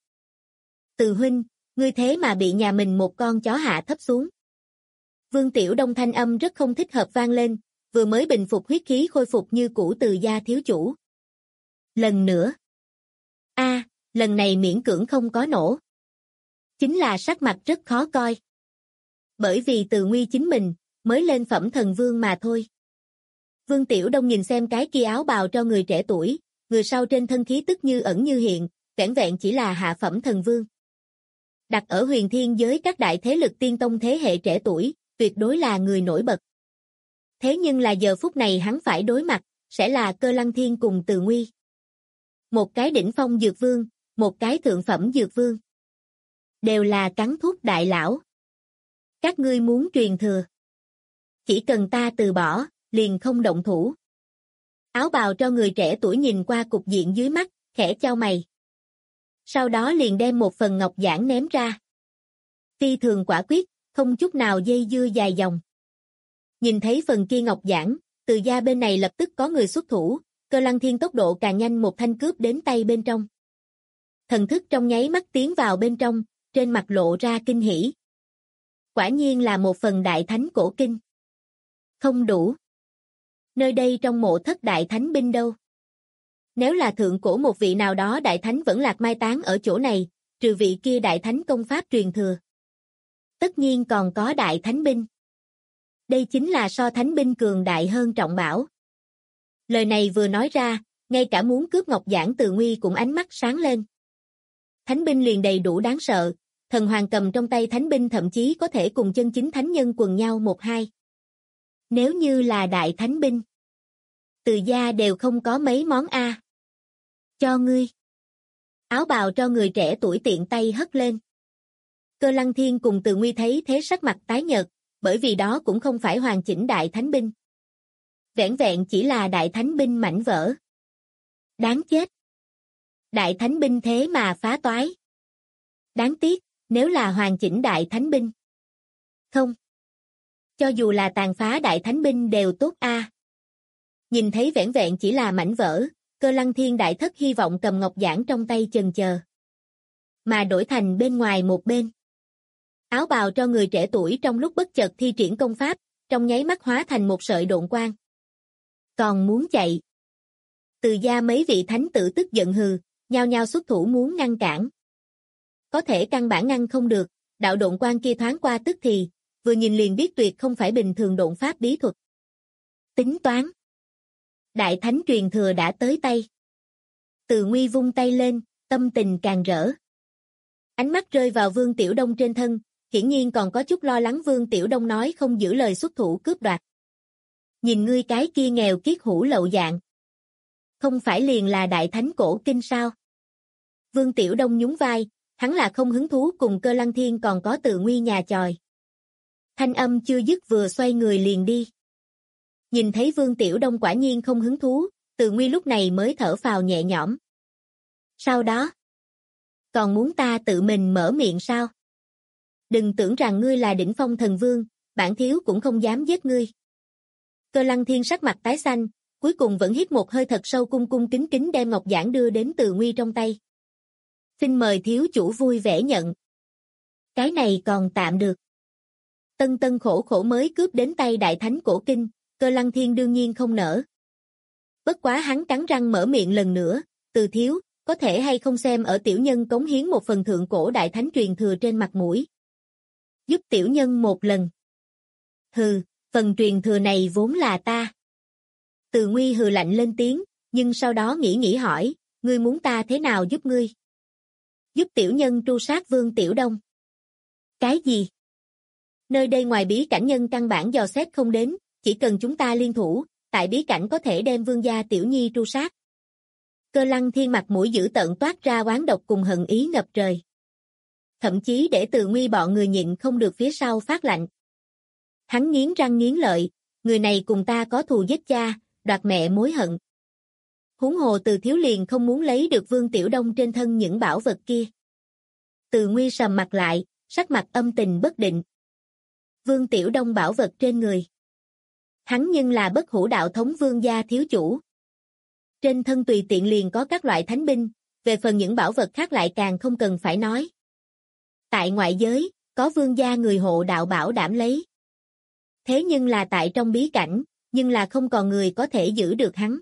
Từ huynh, ngươi thế mà bị nhà mình một con chó hạ thấp xuống. Vương Tiểu Đông thanh âm rất không thích hợp vang lên, vừa mới bình phục huyết khí khôi phục như cũ Từ gia thiếu chủ. Lần nữa. A, lần này miễn cưỡng không có nổ. Chính là sắc mặt rất khó coi. Bởi vì Từ Nguy chính mình, mới lên phẩm thần vương mà thôi. Vương Tiểu Đông nhìn xem cái kia áo bào cho người trẻ tuổi, người sau trên thân khí tức như ẩn như hiện, vẻn vẹn chỉ là hạ phẩm thần vương. Đặt ở huyền thiên giới các đại thế lực tiên tông thế hệ trẻ tuổi, tuyệt đối là người nổi bật. Thế nhưng là giờ phút này hắn phải đối mặt, sẽ là Cơ Lăng Thiên cùng Từ Nguy. Một cái đỉnh phong dược vương, một cái thượng phẩm dược vương. Đều là cắn thuốc đại lão. Các ngươi muốn truyền thừa. Chỉ cần ta từ bỏ, liền không động thủ. Áo bào cho người trẻ tuổi nhìn qua cục diện dưới mắt, khẽ chau mày. Sau đó liền đem một phần ngọc giản ném ra. Phi thường quả quyết, không chút nào dây dưa dài dòng. Nhìn thấy phần kia ngọc giản, Từ gia bên này lập tức có người xuất thủ, Cơ Lăng Thiên tốc độ càng nhanh một thanh cướp đến tay bên trong. Thần thức trong nháy mắt tiến vào bên trong, trên mặt lộ ra kinh hỉ. Quả nhiên là một phần đại thánh cổ kinh. Không đủ. Nơi đây trong mộ thất đại thánh binh đâu? Nếu là thượng cổ một vị nào đó đại thánh vẫn lạc mai táng ở chỗ này, trừ vị kia đại thánh công pháp truyền thừa. Tất nhiên còn có đại thánh binh. Đây chính là so thánh binh cường đại hơn trọng bảo. Lời này vừa nói ra, ngay cả muốn cướp ngọc giản Từ Nguy cũng ánh mắt sáng lên. Thánh binh liền đầy đủ đáng sợ, thần hoàng cầm trong tay thánh binh thậm chí có thể cùng chân chính thánh nhân quần nhau 1-2. Nếu như là đại thánh binh, Từ gia đều không có mấy món a. Cho ngươi. Áo bào cho người trẻ tuổi tiện tay hất lên. Cơ Lăng Thiên cùng Từ Nguy thấy thế sắc mặt tái nhợt, bởi vì đó cũng không phải hoàn chỉnh đại thánh binh. Vẻn vẹn chỉ là đại thánh binh mảnh vỡ. Đáng chết. Đại thánh binh thế mà phá toái. Đáng tiếc, nếu là hoàn chỉnh đại thánh binh. Không. Cho dù là tàn phá đại thánh binh đều tốt a. Nhìn thấy vẻn vẹn chỉ là mảnh vỡ, Cơ Lăng Thiên đại thất hy vọng cầm ngọc giản trong tay chần chờ. Mà đổi thành bên ngoài một bên. Áo bào cho người trẻ tuổi trong lúc bất chợt thi triển công pháp, trong nháy mắt hóa thành một sợi độn quang. Còn muốn chạy. Từ gia mấy vị thánh tử tức giận hừ, nhao nhao xuất thủ muốn ngăn cản. Có thể căn bản ngăn không được, đạo độn quang kia thoáng qua tức thì, vừa nhìn liền biết tuyệt không phải bình thường độn pháp bí thuật. Tính toán. Đại thánh truyền thừa đã tới tay. Từ Nguy vung tay lên, tâm tình càng rỡ. Ánh mắt rơi vào Vương Tiểu Đông trên thân, hiển nhiên còn có chút lo lắng. Vương Tiểu Đông nói không giữ lời xuất thủ cướp đoạt. Nhìn ngươi cái kia nghèo kiết hủ lậu dạng. Không phải liền là đại thánh cổ kinh sao? Vương Tiểu Đông nhún vai, hắn là không hứng thú cùng Cơ Lăng Thiên còn có Từ Nguy nhà chòi. Thanh âm chưa dứt vừa xoay người liền đi. Nhìn thấy Vương Tiểu Đông quả nhiên không hứng thú, Từ Nguy lúc này mới thở phào nhẹ nhõm. Sau đó, còn muốn ta tự mình mở miệng sao? Đừng tưởng rằng ngươi là đỉnh phong thần vương, bản thiếu cũng không dám giết ngươi. Cơ Lăng Thiên sắc mặt tái xanh, cuối cùng vẫn hít một hơi thật sâu, cung cung kính kính đem ngọc giản đưa đến Từ Nguy trong tay. Xin mời thiếu chủ vui vẻ nhận. Cái này còn tạm được. Tân tân khổ khổ mới cướp đến tay đại thánh cổ kinh, Cơ Lăng Thiên đương nhiên không nỡ. Bất quá hắn cắn răng mở miệng lần nữa, Từ thiếu, có thể hay không xem ở tiểu nhân cống hiến một phần thượng cổ đại thánh truyền thừa trên mặt mũi. Giúp tiểu nhân một lần. Hừ, phần truyền thừa này vốn là ta. Từ Nguy hừ lạnh lên tiếng, nhưng sau đó nghĩ hỏi, ngươi muốn ta thế nào giúp ngươi? Giúp tiểu nhân tru sát Vương Tiểu Đông. Cái gì? Nơi đây ngoài bí cảnh nhân căn bản dò xét không đến, chỉ cần chúng ta liên thủ, tại bí cảnh có thể đem Vương gia tiểu nhi tru sát. Cơ Lăng Thiên mặt mũi dữ tợn toát ra oán độc cùng hận ý ngập trời. Thậm chí để Từ Nguy bọn người nhịn không được phía sau phát lạnh. Hắn nghiến răng nghiến lợi, người này cùng ta có thù giết cha, đoạt mẹ mối hận. Huống hồ Từ thiếu liền không muốn lấy được Vương Tiểu Đông trên thân những bảo vật kia. Từ Nguy sầm mặt lại, sắc mặt âm tình bất định. Vương Tiểu Đông bảo vật trên người. Hắn nhưng là bất hủ đạo thống Vương gia thiếu chủ. Trên thân tùy tiện liền có các loại thánh binh, về phần những bảo vật khác lại càng không cần phải nói. Tại ngoại giới, có Vương gia người hộ đạo bảo đảm lấy. Thế nhưng là tại trong bí cảnh, nhưng là không còn người có thể giữ được hắn.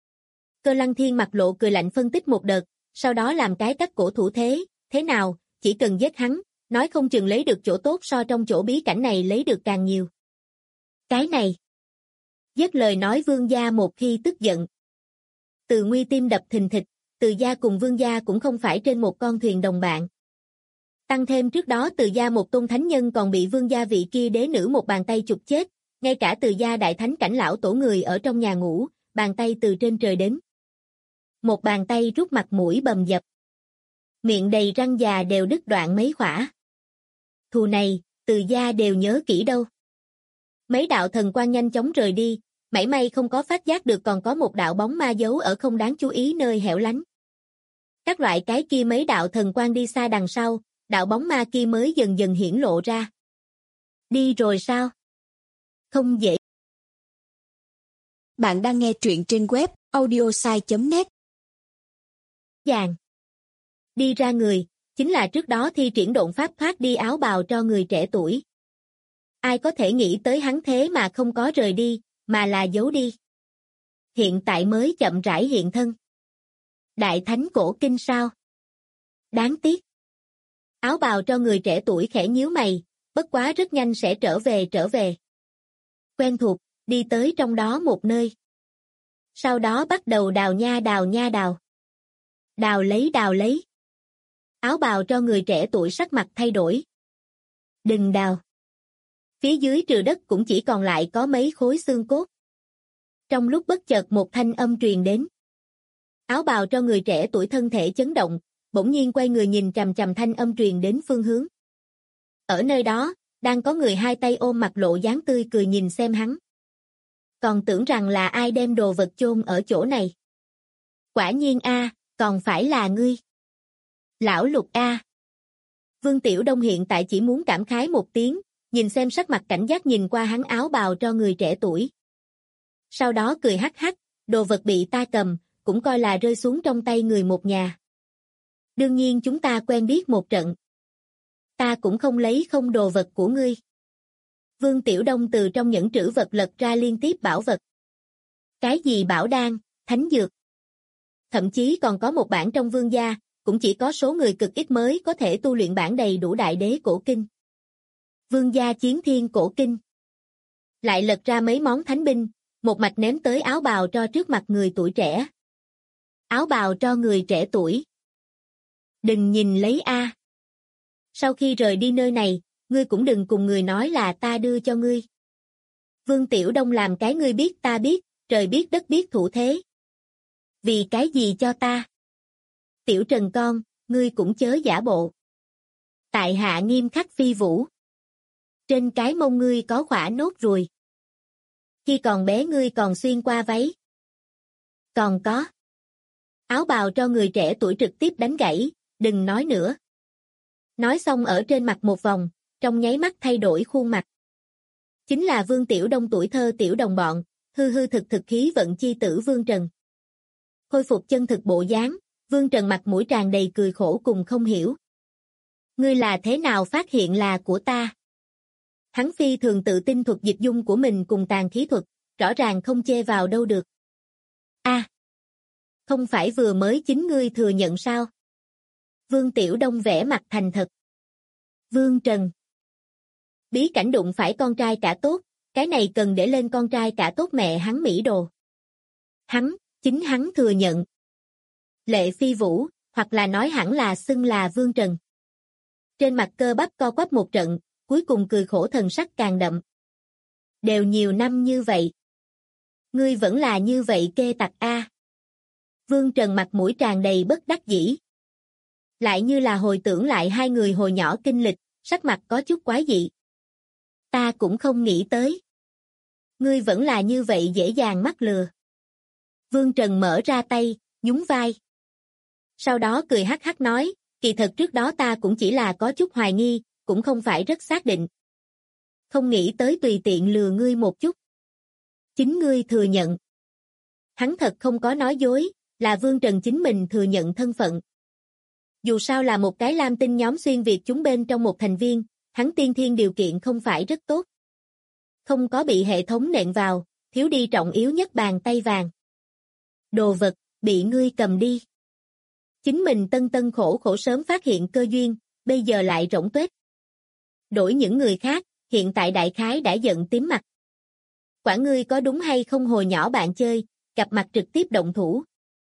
Cơ Lăng Thiên mặt lộ cười lạnh phân tích một đợt, sau đó làm cái cắt cổ thủ thế nào, chỉ cần giết hắn, nói không chừng lấy được chỗ tốt so trong chỗ bí cảnh này lấy được càng nhiều. Cái này. Dứt lời nói Vương gia một khi tức giận. Từ Nguy tim đập thình thịch, Từ gia cùng Vương gia cũng không phải trên một con thuyền đồng bạn. Tăng thêm trước đó Từ gia một tôn thánh nhân còn bị Vương gia vị kia đế nữ một bàn tay chụp chết, ngay cả Từ gia đại thánh cảnh lão tổ người ở trong nhà ngủ, bàn tay từ trên trời đến. Một bàn tay rút mặt mũi bầm dập. Miệng đầy răng già đều đứt đoạn mấy khỏa. Thù này, Từ gia đều nhớ kỹ đâu. Mấy đạo thần quang nhanh chóng rời đi, mảy may không có phát giác được còn có một đạo bóng ma giấu ở không đáng chú ý nơi hẻo lánh. Các loại cái kia mấy đạo thần quang đi xa đằng sau, đạo bóng ma kia mới dần dần hiển lộ ra. Đi rồi sao? Không dễ. Bạn đang nghe truyện trên web audiosai.net. Dàn. Đi ra người, chính là trước đó thi triển độn pháp thoát đi áo bào cho người trẻ tuổi. Ai có thể nghĩ tới hắn thế mà không có rời đi, mà là giấu đi. Hiện tại mới chậm rãi hiện thân. Đại thánh cổ kinh sao? Đáng tiếc. Áo bào cho người trẻ tuổi khẽ nhíu mày, bất quá rất nhanh sẽ trở về. Quen thuộc, đi tới trong đó một nơi. Sau đó bắt đầu đào nha đào. Đào lấy. Áo bào cho người trẻ tuổi sắc mặt thay đổi. Đừng đào. Phía dưới trừ đất cũng chỉ còn lại có mấy khối xương cốt. Trong lúc bất chợt một thanh âm truyền đến. Áo bào cho người trẻ tuổi thân thể chấn động, bỗng nhiên quay người nhìn chằm chằm thanh âm truyền đến phương hướng. Ở nơi đó, đang có người hai tay ôm mặt lộ dáng tươi cười nhìn xem hắn. Còn tưởng rằng là ai đem đồ vật chôn ở chỗ này. Quả nhiên a, còn phải là ngươi. Lão Lục a. Vương Tiểu Đông hiện tại chỉ muốn cảm khái một tiếng, nhìn xem sắc mặt cảnh giác nhìn qua hắn áo bào cho người trẻ tuổi. Sau đó cười hắc hắc, đồ vật bị ta cầm, cũng coi là rơi xuống trong tay người một nhà. Đương nhiên chúng ta quen biết một trận. Ta cũng không lấy không đồ vật của ngươi. Vương Tiểu Đông từ trong nhẫn trữ vật lật ra liên tiếp bảo vật. Cái gì bảo đan, thánh dược. Thậm chí còn có một bản trong vương gia, cũng chỉ có số người cực ít mới có thể tu luyện bản đầy đủ đại đế cổ kinh. Vương gia chiến thiên cổ kinh. Lại lật ra mấy món thánh binh, một mạch ném tới áo bào cho trước mặt người tuổi trẻ. Áo bào cho người trẻ tuổi. Đừng nhìn lấy a. Sau khi rời đi nơi này, ngươi cũng đừng cùng người nói là ta đưa cho ngươi. Vương Tiểu Đông làm cái ngươi biết ta biết, trời biết đất biết thủ thế. Vì cái gì cho ta? Tiểu Trần con, ngươi cũng chớ giả bộ. Tại hạ nghiêm khắc phi vũ. Trên cái mông ngươi có khỏa nốt ruồi. Khi còn bé ngươi còn xuyên qua váy. Còn có. Áo bào cho người trẻ tuổi trực tiếp đánh gãy, đừng nói nữa. Nói xong ở trên mặt một vòng, trong nháy mắt thay đổi khuôn mặt. Chính là Vương Tiểu Đông tuổi thơ tiểu đồng bọn, hư hư thực thực khí vận chi tử Vương Trần. Khôi phục chân thực bộ dáng, Vương Trần mặt mũi tràn đầy cười khổ cùng không hiểu. Ngươi là thế nào phát hiện là của ta? Hắn phi thường tự tin thuật dịch dung của mình cùng tàn khí thuật, rõ ràng không chê vào đâu được. A, không phải vừa mới chính ngươi thừa nhận sao? Vương Tiểu Đông vẽ mặt thành thật. Vương Trần. Bí cảnh đụng phải con trai cả tốt, cái này cần để lên con trai cả tốt mẹ hắn mỹ đồ. Chính hắn thừa nhận. Lệ Phi Vũ, hoặc là nói hẳn là xưng là Vương Trần. Trên mặt cơ bắp co quắp một trận, cuối cùng cười khổ thần sắc càng đậm. Đều nhiều năm như vậy. Ngươi vẫn là như vậy kê tặc a. Vương Trần mặt mũi tràn đầy bất đắc dĩ. Lại như là hồi tưởng lại hai người hồi nhỏ kinh lịch, sắc mặt có chút quái dị. Ta cũng không nghĩ tới. Ngươi vẫn là như vậy dễ dàng mắc lừa. Vương Trần mở ra tay, nhún vai. Sau đó cười hắc hắc nói, kỳ thật trước đó ta cũng chỉ là có chút hoài nghi, cũng không phải rất xác định. Không nghĩ tới tùy tiện lừa ngươi một chút. Chính ngươi thừa nhận. Hắn thật không có nói dối, là Vương Trần chính mình thừa nhận thân phận. Dù sao là một cái lam tinh nhóm xuyên Việt chúng bên trong một thành viên, hắn tiên thiên điều kiện không phải rất tốt. Không có bị hệ thống nện vào, thiếu đi trọng yếu nhất bàn tay vàng. Đồ vật, bị ngươi cầm đi. Chính mình tân khổ khổ sớm phát hiện cơ duyên, bây giờ lại rỗng tuếch. Đổi những người khác, hiện tại đại khái đã giận tím mặt. Quả ngươi có đúng hay không hồi nhỏ bạn chơi, gặp mặt trực tiếp động thủ.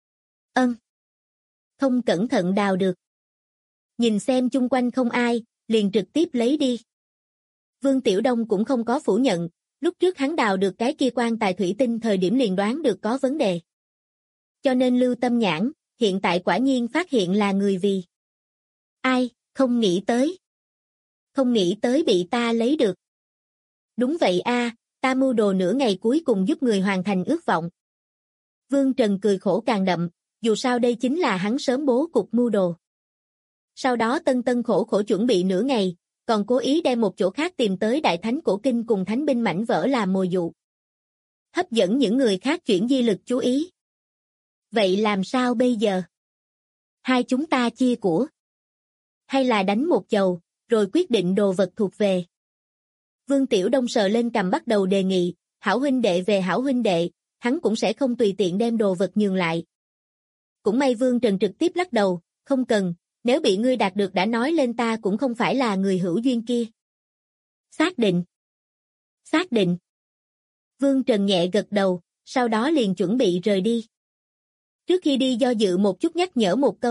Không cẩn thận đào được. Nhìn xem chung quanh không ai, liền trực tiếp lấy đi. Vương Tiểu Đông cũng không có phủ nhận, lúc trước hắn đào được cái kia quan tài thủy tinh thời điểm liền đoán được có vấn đề. Cho nên lưu tâm nhãn, hiện tại quả nhiên phát hiện là người vì. Ai, không nghĩ tới. Không nghĩ tới bị ta lấy được. Đúng vậy a, ta mưu đồ nửa ngày cuối cùng giúp người hoàn thành ước vọng. Vương Trần cười khổ càng đậm, dù sao đây chính là hắn sớm bố cục mưu đồ. Sau đó tân khổ khổ chuẩn bị nửa ngày, còn cố ý đem một chỗ khác tìm tới Đại Thánh Cổ Kinh cùng Thánh binh mảnh vỡ làm mồi dụ. Hấp dẫn những người khác chuyển di lực chú ý. Vậy làm sao bây giờ? Hai chúng ta chia của. Hay là đánh một chầu, rồi quyết định đồ vật thuộc về. Vương Tiểu Đông sờ lên cằm bắt đầu đề nghị, hảo huynh đệ về hảo huynh đệ, hắn cũng sẽ không tùy tiện đem đồ vật nhường lại. Cũng may Vương Trần trực tiếp lắc đầu, không cần, nếu bị ngươi đạt được đã nói lên ta cũng không phải là người hữu duyên kia. Xác định. Xác định. Vương Trần nhẹ gật đầu, sau đó liền chuẩn bị rời đi. Trước khi đi do dự một chút nhắc nhở một câu,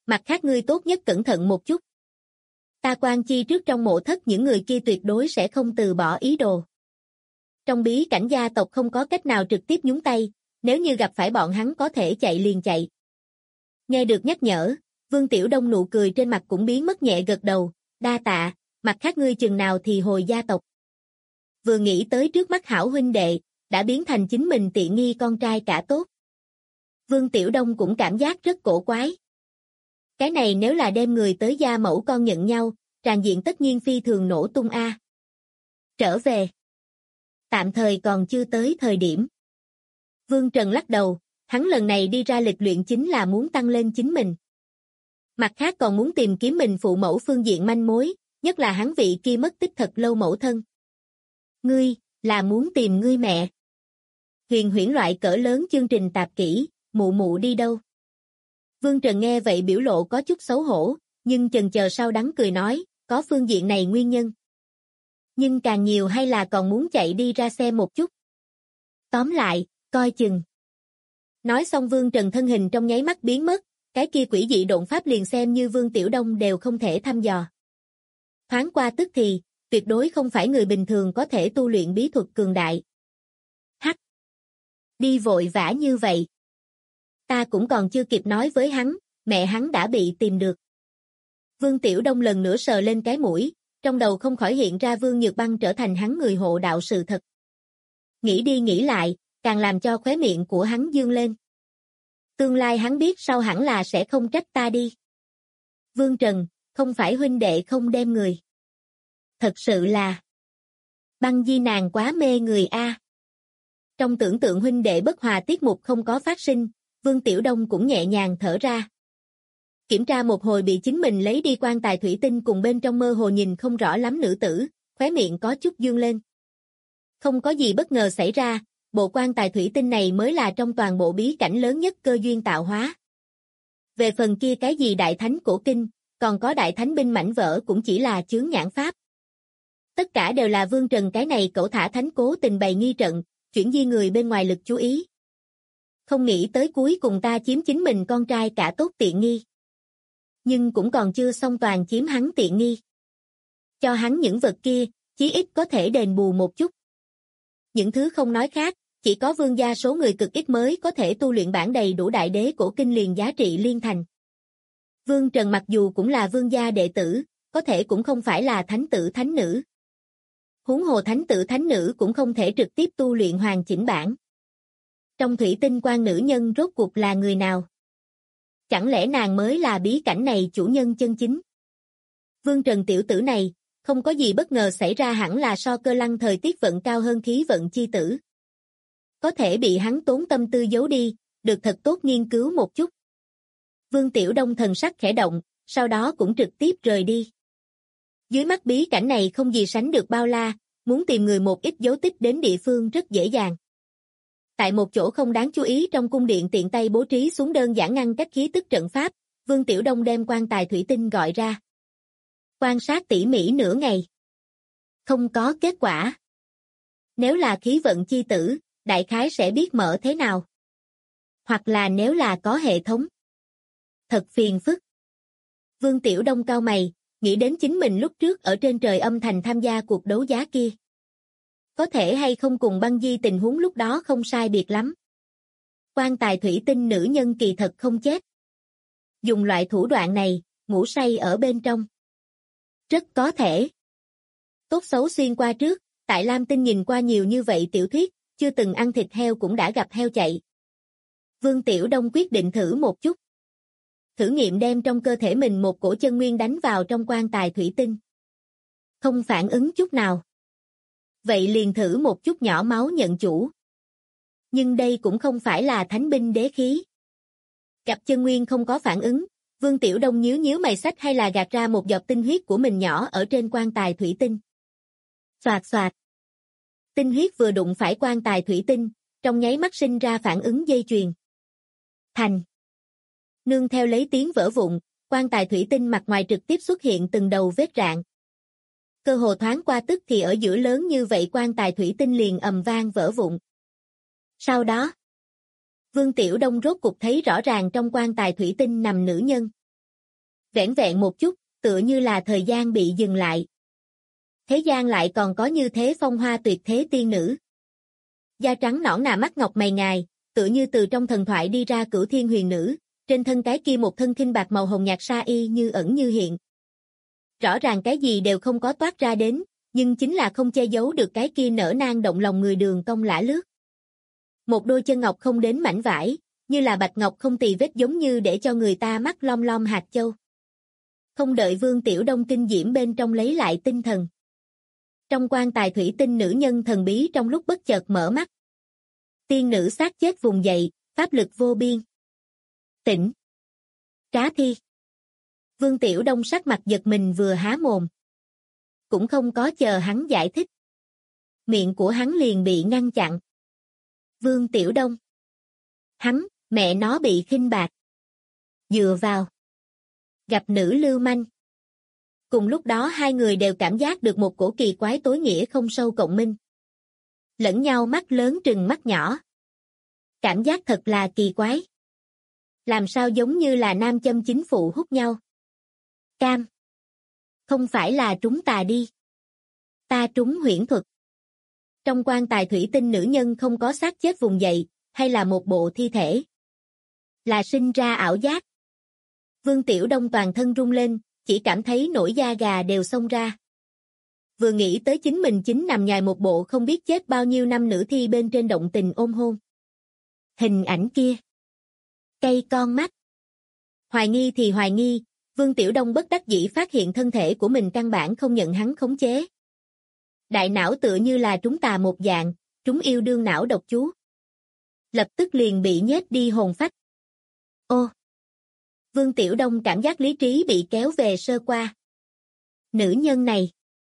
mặt khác ngươi tốt nhất cẩn thận một chút. Ta quan chi trước trong mộ thất những người kia tuyệt đối sẽ không từ bỏ ý đồ. Trong bí cảnh gia tộc không có cách nào trực tiếp nhúng tay, nếu như gặp phải bọn hắn có thể chạy liền chạy. Nghe được nhắc nhở, Vương Tiểu Đông nụ cười trên mặt cũng biến mất, nhẹ gật đầu, đa tạ, mặt khác ngươi chừng nào thì hồi gia tộc. Vừa nghĩ tới trước mắt hảo huynh đệ, đã biến thành chính mình tiện nghi con trai cả tốt. Vương Tiểu Đông cũng cảm giác rất cổ quái. Cái này nếu là đem người tới gia mẫu con nhận nhau, tràn diện tất nhiên phi thường nổ tung a. Trở về. Tạm thời còn chưa tới thời điểm. Vương Trần lắc đầu, hắn lần này đi ra lịch luyện chính là muốn tăng lên chính mình. Mặt khác còn muốn tìm kiếm mình phụ mẫu phương diện manh mối, nhất là hắn vị kia mất tích thật lâu mẫu thân. Ngươi, là muốn tìm ngươi mẹ. Huyền huyễn loại cỡ lớn chương trình tạp kỹ, mụ mụ đi đâu? Vương Trần nghe vậy biểu lộ có chút xấu hổ, nhưng chần chờ sau đắng cười nói, có phương diện này nguyên nhân. Nhưng càng nhiều hay là còn muốn chạy đi ra xem một chút. Tóm lại, coi chừng. Nói xong Vương Trần thân hình trong nháy mắt biến mất, cái kia quỷ dị độn pháp liền xem như Vương Tiểu Đông đều không thể thăm dò. Thoáng qua tức thì, tuyệt đối không phải người bình thường có thể tu luyện bí thuật cường đại. Hắc! Đi vội vã như vậy. Ta cũng còn chưa kịp nói với hắn, mẹ hắn đã bị tìm được. Vương Tiểu Đông lần nữa sờ lên cái mũi, trong đầu không khỏi hiện ra Vương Nhược Băng trở thành hắn người hộ đạo sự thật. Nghĩ đi nghĩ lại, càng làm cho khóe miệng của hắn dương lên. Tương lai hắn biết sau hẳn là sẽ không trách ta đi. Vương Trần, không phải huynh đệ không đem người. Thật sự là Băng Di nàng quá mê người a. Trong tưởng tượng huynh đệ bất hòa tiết mục không có phát sinh, Vương Tiểu Đông cũng nhẹ nhàng thở ra. Kiểm tra một hồi bị chính mình lấy đi quan tài thủy tinh cùng bên trong mơ hồ nhìn không rõ lắm nữ tử, khóe miệng có chút dương lên. Không có gì bất ngờ xảy ra, bộ quan tài thủy tinh này mới là trong toàn bộ bí cảnh lớn nhất cơ duyên tạo hóa. Về phần kia cái gì đại thánh cổ kinh, còn có đại thánh binh mảnh vỡ cũng chỉ là chướng nhãn pháp. Tất cả đều là Vương Trần cái này cẩu thả thánh cố tình bày nghi trận, chuyển di người bên ngoài lực chú ý. Không nghĩ tới cuối cùng ta chiếm chính mình con trai cả tốt tiện nghi. Nhưng cũng còn chưa xong toàn chiếm hắn tiện nghi. Cho hắn những vật kia, chí ít có thể đền bù một chút. Những thứ không nói khác, chỉ có vương gia số người cực ít mới có thể tu luyện bản đầy đủ đại đế cổ kinh liền giá trị liên thành. Vương Trần mặc dù cũng là vương gia đệ tử, có thể cũng không phải là thánh tử thánh nữ. Huống hồ thánh tử thánh nữ cũng không thể trực tiếp tu luyện hoàn chỉnh bản. Trong thủy tinh quan nữ nhân rốt cuộc là người nào? Chẳng lẽ nàng mới là bí cảnh này chủ nhân chân chính? Vương Trần tiểu tử này, không có gì bất ngờ xảy ra hẳn là so Cơ Lăng thời tiết vận cao hơn khí vận chi tử. Có thể bị hắn tốn tâm tư giấu đi, được thật tốt nghiên cứu một chút. Vương Tiểu Đông thần sắc khẽ động, sau đó cũng trực tiếp rời đi. Dưới mắt bí cảnh này không gì sánh được bao la, muốn tìm người một ít dấu tích đến địa phương rất dễ dàng. Tại một chỗ không đáng chú ý trong cung điện tiện tay bố trí xuống đơn giản ngăn cách khí tức trận pháp, Vương Tiểu Đông đem quan tài thủy tinh gọi ra. Quan sát tỉ mỉ nửa ngày. Không có kết quả. Nếu là khí vận chi tử, đại khái sẽ biết mở thế nào. Hoặc là nếu là có hệ thống. Thật phiền phức. Vương Tiểu Đông cau mày, nghĩ đến chính mình lúc trước ở trên trời âm thành tham gia cuộc đấu giá kia. Có thể hay không cùng Băng Di tình huống lúc đó không sai biệt lắm. Quan tài thủy tinh nữ nhân kỳ thật không chết. Dùng loại thủ đoạn này, ngủ say ở bên trong. Rất có thể. Tốt xấu xuyên qua trước, tại Lam Tinh nhìn qua nhiều như vậy tiểu thuyết, chưa từng ăn thịt heo cũng đã gặp heo chạy. Vương Tiểu Đông quyết định thử một chút. Thử nghiệm đem trong cơ thể mình một cổ chân nguyên đánh vào trong quan tài thủy tinh. Không phản ứng chút nào. Vậy liền thử một chút nhỏ máu nhận chủ. Nhưng đây cũng không phải là thánh binh đế khí. Gặp chân nguyên không có phản ứng, Vương Tiểu Đông nhíu nhíu mày sách hay là gạt ra một giọt tinh huyết của mình nhỏ ở trên quan tài thủy tinh. Xoạt xoạt. Tinh huyết vừa đụng phải quan tài thủy tinh, trong nháy mắt sinh ra phản ứng dây chuyền. Thành. Nương theo lấy tiếng vỡ vụn, quan tài thủy tinh mặt ngoài trực tiếp xuất hiện từng đầu vết rạn. Cơ hồ thoáng qua tức thì ở giữa lớn như vậy quan tài thủy tinh liền ầm vang vỡ vụn. Sau đó, Vương Tiểu Đông rốt cục thấy rõ ràng trong quan tài thủy tinh nằm nữ nhân. Vẻn vẹn một chút, tựa như là thời gian bị dừng lại. Thế gian lại còn có như thế phong hoa tuyệt thế tiên nữ. Da trắng nõn nà mắt ngọc mày ngài, tựa như từ trong thần thoại đi ra cửu thiên huyền nữ, trên thân cái kia một thân khinh bạc màu hồng nhạt sa y như ẩn như hiện. Rõ ràng cái gì đều không có toát ra đến, nhưng chính là không che giấu được cái kia nở nang động lòng người đường cong lả lướt. Một đôi chân ngọc không đến mảnh vải, như là bạch ngọc không tì vết giống như để cho người ta mắt lom lom hạt châu. Không đợi Vương Tiểu Đông kinh diễm bên trong lấy lại tinh thần. Trong quan tài thủy tinh nữ nhân thần bí trong lúc bất chợt mở mắt. Tiên nữ xác chết vùng dậy, pháp lực vô biên. Tỉnh. Trá thi. Vương Tiểu Đông sắc mặt giật mình vừa há mồm. Cũng không có chờ hắn giải thích. Miệng của hắn liền bị ngăn chặn. Vương Tiểu Đông. Hắn, mẹ nó bị khinh bạc. Dựa vào. Gặp nữ lưu manh. Cùng lúc đó hai người đều cảm giác được một cổ kỳ quái tối nghĩa không sâu cộng minh. Lẫn nhau mắt lớn trừng mắt nhỏ. Cảm giác thật là kỳ quái. Làm sao giống như là nam châm chính phụ hút nhau. Cam. Không phải là trúng tà đi. Ta trúng huyễn thuật. Trong quan tài thủy tinh nữ nhân không có xác chết vùng dậy, hay là một bộ thi thể. Là sinh ra ảo giác. Vương Tiểu Đông toàn thân rung lên, chỉ cảm thấy nổi da gà đều xông ra. Vừa nghĩ tới chính mình chính nằm nhài một bộ không biết chết bao nhiêu năm nữ thi bên trên động tình ôm hôn. Hình ảnh kia. Cay con mắt. Hoài nghi thì hoài nghi, Vương Tiểu Đông bất đắc dĩ phát hiện thân thể của mình căn bản không nhận hắn khống chế. Đại não tựa như là trúng tà một dạng, trúng yêu đương não độc chú. Lập tức liền bị nhét đi hồn phách. Ô! Vương Tiểu Đông cảm giác lý trí bị kéo về sơ qua. Nữ nhân này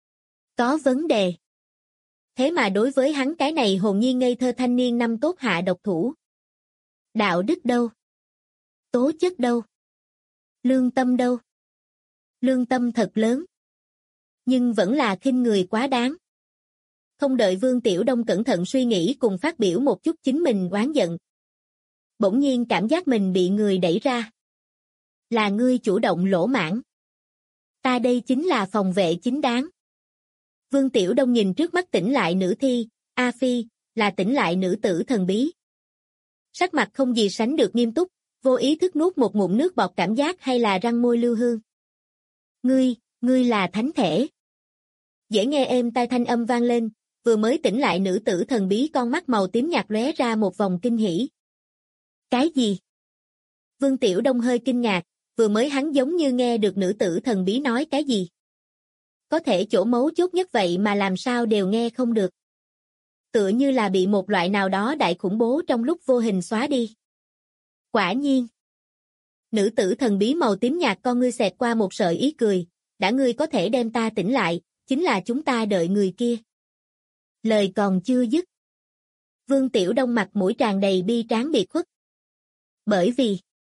có vấn đề. Thế mà đối với hắn cái này hồn nhiên ngây thơ thanh niên năm tốt hạ độc thủ. Đạo đức đâu? Tố chất đâu? Lương tâm đâu? Lương tâm thật lớn. Nhưng vẫn là khinh người quá đáng. Không đợi Vương Tiểu Đông cẩn thận suy nghĩ cùng phát biểu một chút chính mình oán giận. Bỗng nhiên cảm giác mình bị người đẩy ra. Là ngươi chủ động lỗ mãng. Ta đây chính là phòng vệ chính đáng. Vương Tiểu Đông nhìn trước mắt tỉnh lại nữ thi, A Phi, là tỉnh lại nữ tử thần bí. Sắc mặt không gì sánh được nghiêm túc, vô ý thức nuốt một ngụm nước bọt cảm giác hay là răng môi lưu hương. Ngươi là thánh thể. Dễ nghe êm tai thanh âm vang lên, vừa mới tỉnh lại nữ tử thần bí con mắt màu tím nhạt lóe ra một vòng kinh hỉ. Cái gì? Vương Tiểu Đông hơi kinh ngạc, vừa mới hắn giống như nghe được nữ tử thần bí nói cái gì. Có thể chỗ mấu chốt nhất vậy mà làm sao đều nghe không được. Tựa như là bị một loại nào đó đại khủng bố trong lúc vô hình xóa đi. Quả nhiên. Nữ tử thần bí màu tím nhạt con ngươi xẹt qua một sợi ý cười, đã ngươi có thể đem ta tỉnh lại, chính là chúng ta đợi người kia. Lời còn chưa dứt. Vương Tiểu Đông mặt mũi tràn đầy bi tráng biệt khuất. Bởi vì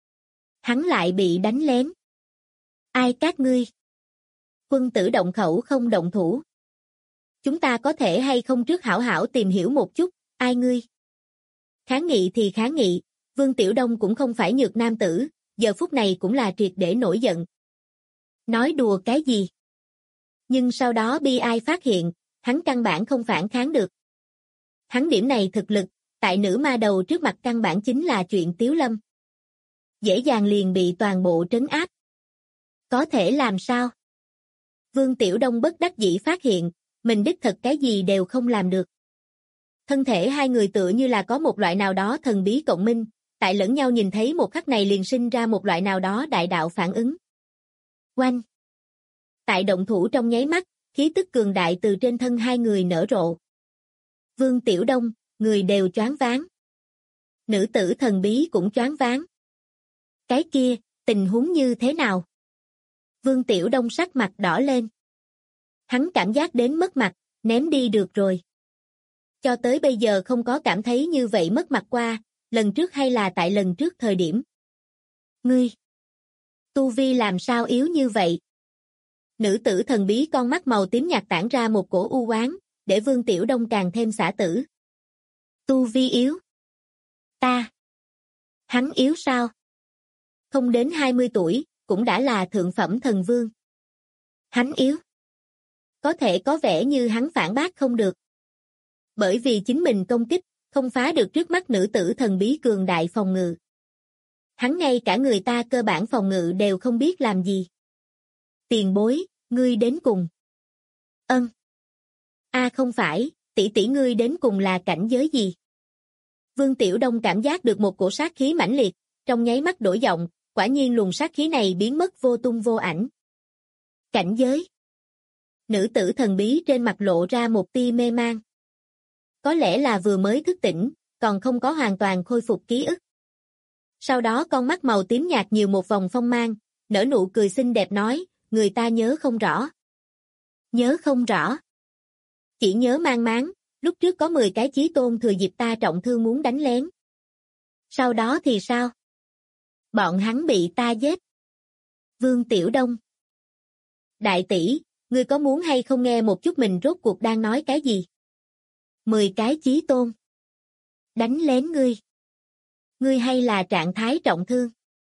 hắn lại bị đánh lén. Ai các ngươi? Quân tử động khẩu không động thủ. Chúng ta có thể hay không trước hảo hảo tìm hiểu một chút, ai ngươi? Kháng nghị thì kháng nghị, Vương Tiểu Đông cũng không phải nhược nam tử, giờ phút này cũng là triệt để nổi giận. Nói đùa cái gì? Nhưng sau đó bi ai phát hiện, hắn căn bản không phản kháng được. Hắn điểm này thực lực, tại nữ ma đầu trước mặt căn bản chính là chuyện tiếu lâm. Dễ dàng liền bị toàn bộ trấn áp. Có thể làm sao? Vương Tiểu Đông bất đắc dĩ phát hiện, mình đích thật cái gì đều không làm được. Thân thể hai người tựa như là có một loại nào đó thần bí cộng minh, tại lẫn nhau nhìn thấy một khắc này liền sinh ra một loại nào đó đại đạo phản ứng. Oanh! Tại động thủ trong nháy mắt, khí tức cường đại từ trên thân hai người nở rộ. Vương Tiểu Đông, người đều choáng váng. Nữ tử thần bí cũng choáng váng. Cái kia, tình huống như thế nào? Vương Tiểu Đông sắc mặt đỏ lên. Hắn cảm giác đến mất mặt, ném đi được rồi. Cho tới bây giờ không có cảm thấy như vậy mất mặt qua, lần trước hay là tại lần trước thời điểm. Ngươi! Tu vi làm sao yếu như vậy? Nữ tử thần bí con mắt màu tím nhạt tản ra một cổ u oán, để Vương Tiểu Đông càng thêm xả tử. Tu vi yếu? Ta! Hắn yếu sao? Không đến 20 tuổi, cũng đã là thượng phẩm thần vương. Hắn yếu. Có thể có vẻ như hắn phản bác không được. Bởi vì chính mình công kích, không phá được trước mắt nữ tử thần bí cường đại phòng ngự. Hắn ngay cả người ta cơ bản phòng ngự đều không biết làm gì. Tiền bối, ngươi đến cùng. Ân. Không phải, tỷ tỷ ngươi đến cùng là cảnh giới gì? Vương Tiểu Đông cảm giác được một cổ sát khí mãnh liệt, trong nháy mắt đổi giọng, quả nhiên luồng sát khí này biến mất vô tung vô ảnh. Cảnh giới. Nữ tử thần bí trên mặt lộ ra một tia mê mang. Có lẽ là vừa mới thức tỉnh, còn không có hoàn toàn khôi phục ký ức. Sau đó con mắt màu tím nhạt nhiều một vòng phong mang, nở nụ cười xinh đẹp nói, người ta nhớ không rõ. Nhớ không rõ. Chỉ nhớ mang máng, lúc trước có 10 cái chí tôn thừa dịp ta trọng thương muốn đánh lén. Sau đó thì sao? Bọn hắn bị ta giết. Vương Tiểu Đông. Đại tỷ, ngươi có muốn hay không nghe một chút mình rốt cuộc đang nói cái gì? 10 cái chí tôn. Đánh lén ngươi. Ngươi hay là trạng thái trọng thương.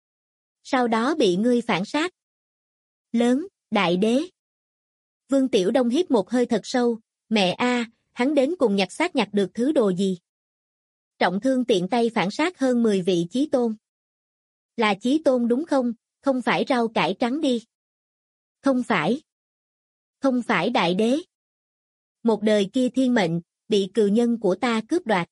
Sau đó bị ngươi phản sát. Lớn, đại đế. Vương Tiểu Đông hít một hơi thật sâu, mẹ hắn đến cùng nhặt xác nhặt được thứ đồ gì? Trọng thương tiện tay phản sát hơn 10 vị chí tôn. Là chí tôn đúng không? Không phải rau cải trắng đi. Không phải. Không phải đại đế. Một đời kia thiên mệnh, bị cừu nhân của ta cướp đoạt.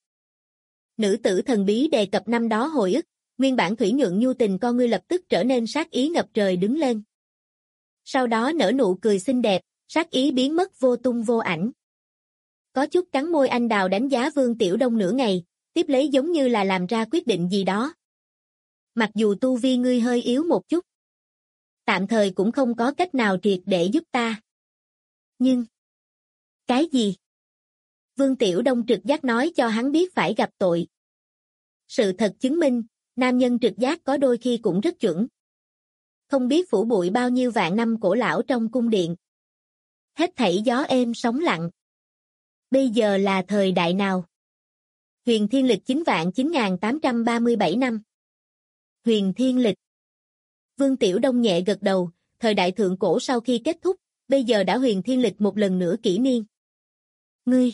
Nữ tử thần bí đề cập năm đó hồi ức, nguyên bản thủy nhuận nhu tình con ngươi lập tức trở nên sát ý ngập trời đứng lên. Sau đó nở nụ cười xinh đẹp, sát ý biến mất vô tung vô ảnh. Có chút cắn môi anh đào đánh giá Vương Tiểu Đông nửa ngày, tiếp lấy giống như là làm ra quyết định gì đó. Mặc dù tu vi ngươi hơi yếu một chút, tạm thời cũng không có cách nào triệt để giúp ta. Nhưng... Cái gì? Vương Tiểu Đông trực giác nói cho hắn biết phải gặp tội. Sự thật chứng minh, nam nhân trực giác có đôi khi cũng rất chuẩn. Không biết phủ bụi bao nhiêu vạn năm cổ lão trong cung điện. Hết thảy gió êm sóng lặng. Bây giờ là thời đại nào? Huyền Thiên Lịch 9.9837 năm. Huyền Thiên Lịch. Vương Tiểu Đông nhẹ gật đầu, thời đại thượng cổ sau khi kết thúc, bây giờ đã Huyền Thiên Lịch một lần nữa kỷ niên. Ngươi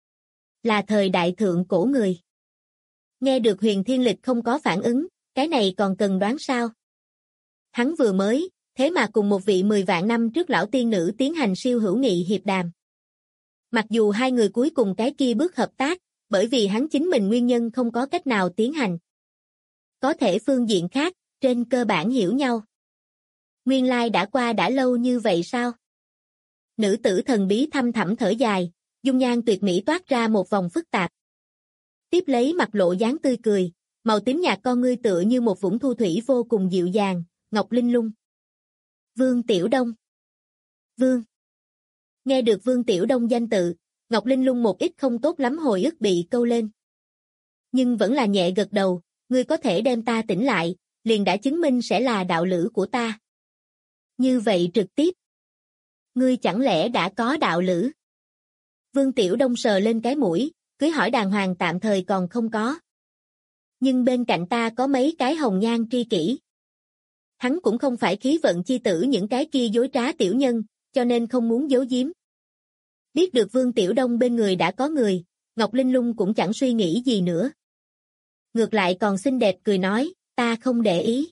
là thời đại thượng cổ người. Nghe được Huyền Thiên Lịch không có phản ứng, cái này còn cần đoán sao? Hắn vừa mới, thế mà cùng một vị 10 vạn năm trước lão tiên nữ tiến hành siêu hữu nghị hiệp đàm. Mặc dù hai người cuối cùng cái kia bước hợp tác, bởi vì hắn chính mình nguyên nhân không có cách nào tiến hành. Có thể phương diện khác, trên cơ bản hiểu nhau. Nguyên lai đã qua đã lâu như vậy sao? Nữ tử thần bí thăm thẳm thở dài, dung nhan tuyệt mỹ toát ra một vòng phức tạp. Tiếp lấy mặt lộ dáng tươi cười, màu tím nhạt con ngươi tựa như một vũng thu thủy vô cùng dịu dàng, ngọc linh lung. Vương Tiểu Đông. Vương. Nghe được Vương Tiểu Đông danh tự, Ngọc Linh Lung một ít không tốt lắm hồi ức bị câu lên. Nhưng vẫn là nhẹ gật đầu, ngươi có thể đem ta tỉnh lại, liền đã chứng minh sẽ là đạo lữ của ta. Như vậy trực tiếp. Ngươi chẳng lẽ đã có đạo lữ? Vương Tiểu Đông sờ lên cái mũi, cưới hỏi đàng hoàng tạm thời còn không có. Nhưng bên cạnh ta có mấy cái hồng nhan tri kỷ. Hắn cũng không phải khí vận chi tử những cái kia dối trá tiểu nhân, cho nên không muốn giấu giếm. Biết được Vương Tiểu Đông bên người đã có người, Ngọc Linh Lung cũng chẳng suy nghĩ gì nữa. Ngược lại còn xinh đẹp cười nói, ta không để ý.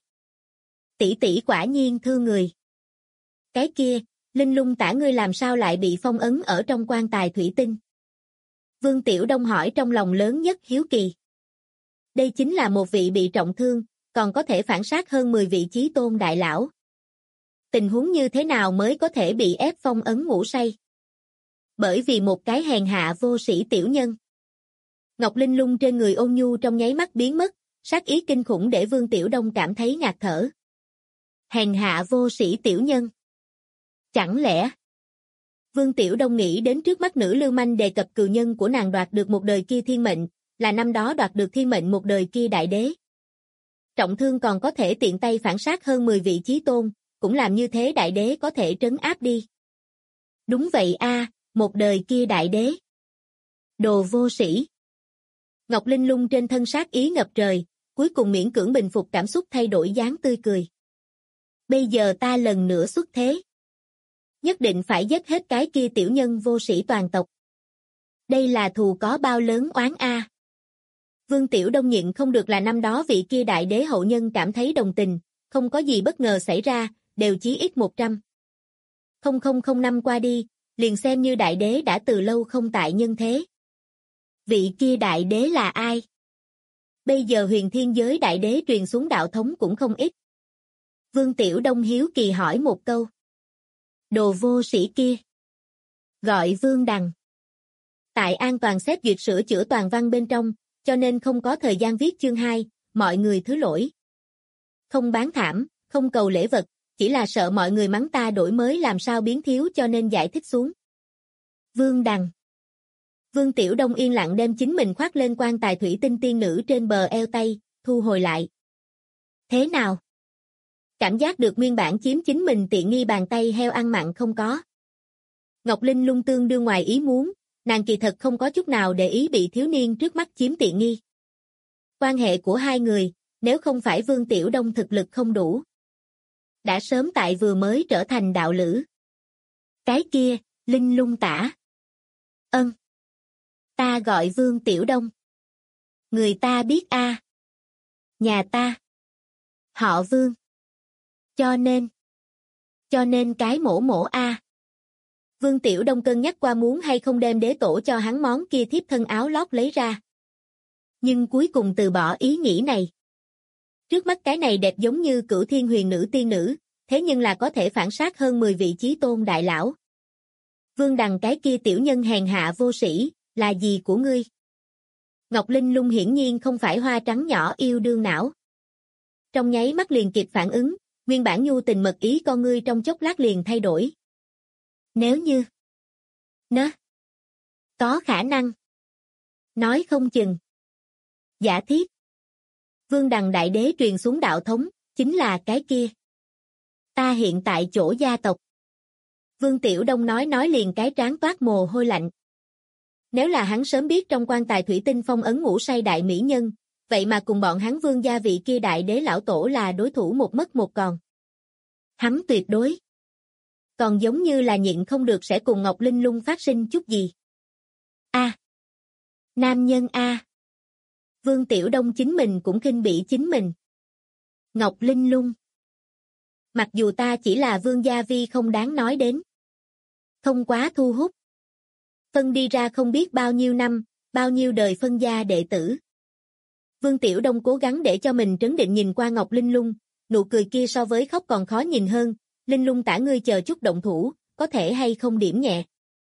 Tỷ tỷ quả nhiên thương người. Cái kia, Linh Lung tả ngươi làm sao lại bị phong ấn ở trong quan tài thủy tinh? Vương Tiểu Đông hỏi trong lòng lớn nhất hiếu kỳ. Đây chính là một vị bị trọng thương, còn có thể phản sát hơn 10 vị chí tôn đại lão. Tình huống như thế nào mới có thể bị ép phong ấn ngủ say? Bởi vì một cái hèn hạ vô sĩ tiểu nhân. Ngọc Linh Lung trên người ôn nhu trong nháy mắt biến mất, sát ý kinh khủng để Vương Tiểu Đông cảm thấy ngạt thở. Hèn hạ vô sĩ tiểu nhân. Chẳng lẽ... Vương Tiểu Đông nghĩ đến trước mắt nữ lưu manh đề cập cừu nhân của nàng đoạt được một đời kia thiên mệnh, là năm đó đoạt được thiên mệnh một đời kia đại đế. Trọng thương còn có thể tiện tay phản sát hơn 10 vị chí tôn, cũng làm như thế đại đế có thể trấn áp đi. Đúng vậy một đời kia đại đế. Đồ vô sĩ. Ngọc Linh Lung trên thân sát ý ngập trời, cuối cùng miễn cưỡng bình phục cảm xúc thay đổi dáng tươi cười. Bây giờ ta lần nữa xuất thế. Nhất định phải giết hết cái kia tiểu nhân vô sĩ toàn tộc. Đây là thù có bao lớn oán a. Vương Tiểu Đông nhịn không được là năm đó vị kia đại đế hậu nhân cảm thấy đồng tình, không có gì bất ngờ xảy ra, đều chí ít 100. 0005 năm qua đi, liền xem như đại đế đã từ lâu không tại nhân thế. Vị kia đại đế là ai? Bây giờ huyền thiên giới đại đế truyền xuống đạo thống cũng không ít. Vương Tiểu Đông hiếu kỳ hỏi một câu. Đồ vô sĩ kia. Gọi Vương Đằng. Tại an toàn xét duyệt sửa chữa toàn văn bên trong, cho nên không có thời gian viết chương 2, mọi người thứ lỗi. Không bán thảm, không cầu lễ vật, chỉ là sợ mọi người mắng ta đổi mới làm sao biến thiếu cho nên giải thích xuống. Vương Đằng. Vương Tiểu Đông yên lặng đem chính mình khoác lên quan tài thủy tinh tiên nữ trên bờ eo tay, thu hồi lại. Thế nào? Cảm giác được nguyên bản chiếm chính mình tiện nghi bàn tay heo ăn mặn không có. Ngọc Linh lung tương đưa ngoài ý muốn, nàng kỳ thật không có chút nào để ý bị thiếu niên trước mắt chiếm tiện nghi. Quan hệ của hai người, nếu không phải Vương Tiểu Đông thực lực không đủ, đã sớm tại vừa mới trở thành đạo lữ. Cái kia, Linh lung tả. Ân. Ta gọi Vương Tiểu Đông. Người ta biết a. Nhà ta. Họ Vương. Cho nên cái mổ mổ a. Vương Tiểu Đông cân nhắc qua muốn hay không đem đế tổ cho hắn món kia thiếp thân áo lót lấy ra. Nhưng cuối cùng từ bỏ ý nghĩ này. Trước mắt cái này đẹp giống như Cửu Thiên Huyền Nữ tiên nữ, thế nhưng là có thể phản sát hơn 10 vị chí tôn đại lão. Vương Đằng cái kia tiểu nhân hèn hạ vô sĩ, là gì của ngươi? Ngọc Linh lung hiển nhiên không phải hoa trắng nhỏ yêu đương não. Trong nháy mắt liền kịp phản ứng, nguyên bản nhu tình mật ý con ngươi trong chốc lát liền thay đổi. Nếu như có khả năng. Nói không chừng. Giả thiết. Vương Đằng đại đế truyền xuống đạo thống, chính là cái kia. Ta hiện tại chỗ gia tộc. Vương Tiểu Đông nói liền cái trán toát mồ hôi lạnh. Nếu là hắn sớm biết trong quan tài thủy tinh phong ấn ngủ say đại mỹ nhân, vậy mà cùng bọn hắn Vương gia vị kia đại đế lão tổ là đối thủ một mất một còn. Hắn tuyệt đối. Còn giống như là nhịn không được sẽ cùng Ngọc Linh lung phát sinh chút gì. A. Nam nhân A. Vương Tiểu Đông chính mình cũng khinh bỉ chính mình. Ngọc Linh lung. Mặc dù ta chỉ là Vương gia vi không đáng nói đến. Không quá thu hút. Phân đi ra không biết bao nhiêu năm, bao nhiêu đời phân gia đệ tử. Vương Tiểu Đông cố gắng để cho mình trấn định nhìn qua Ngọc Linh lung, nụ cười kia so với khóc còn khó nhìn hơn. Linh lung tả ngươi chờ chút động thủ, có thể hay không điểm nhẹ.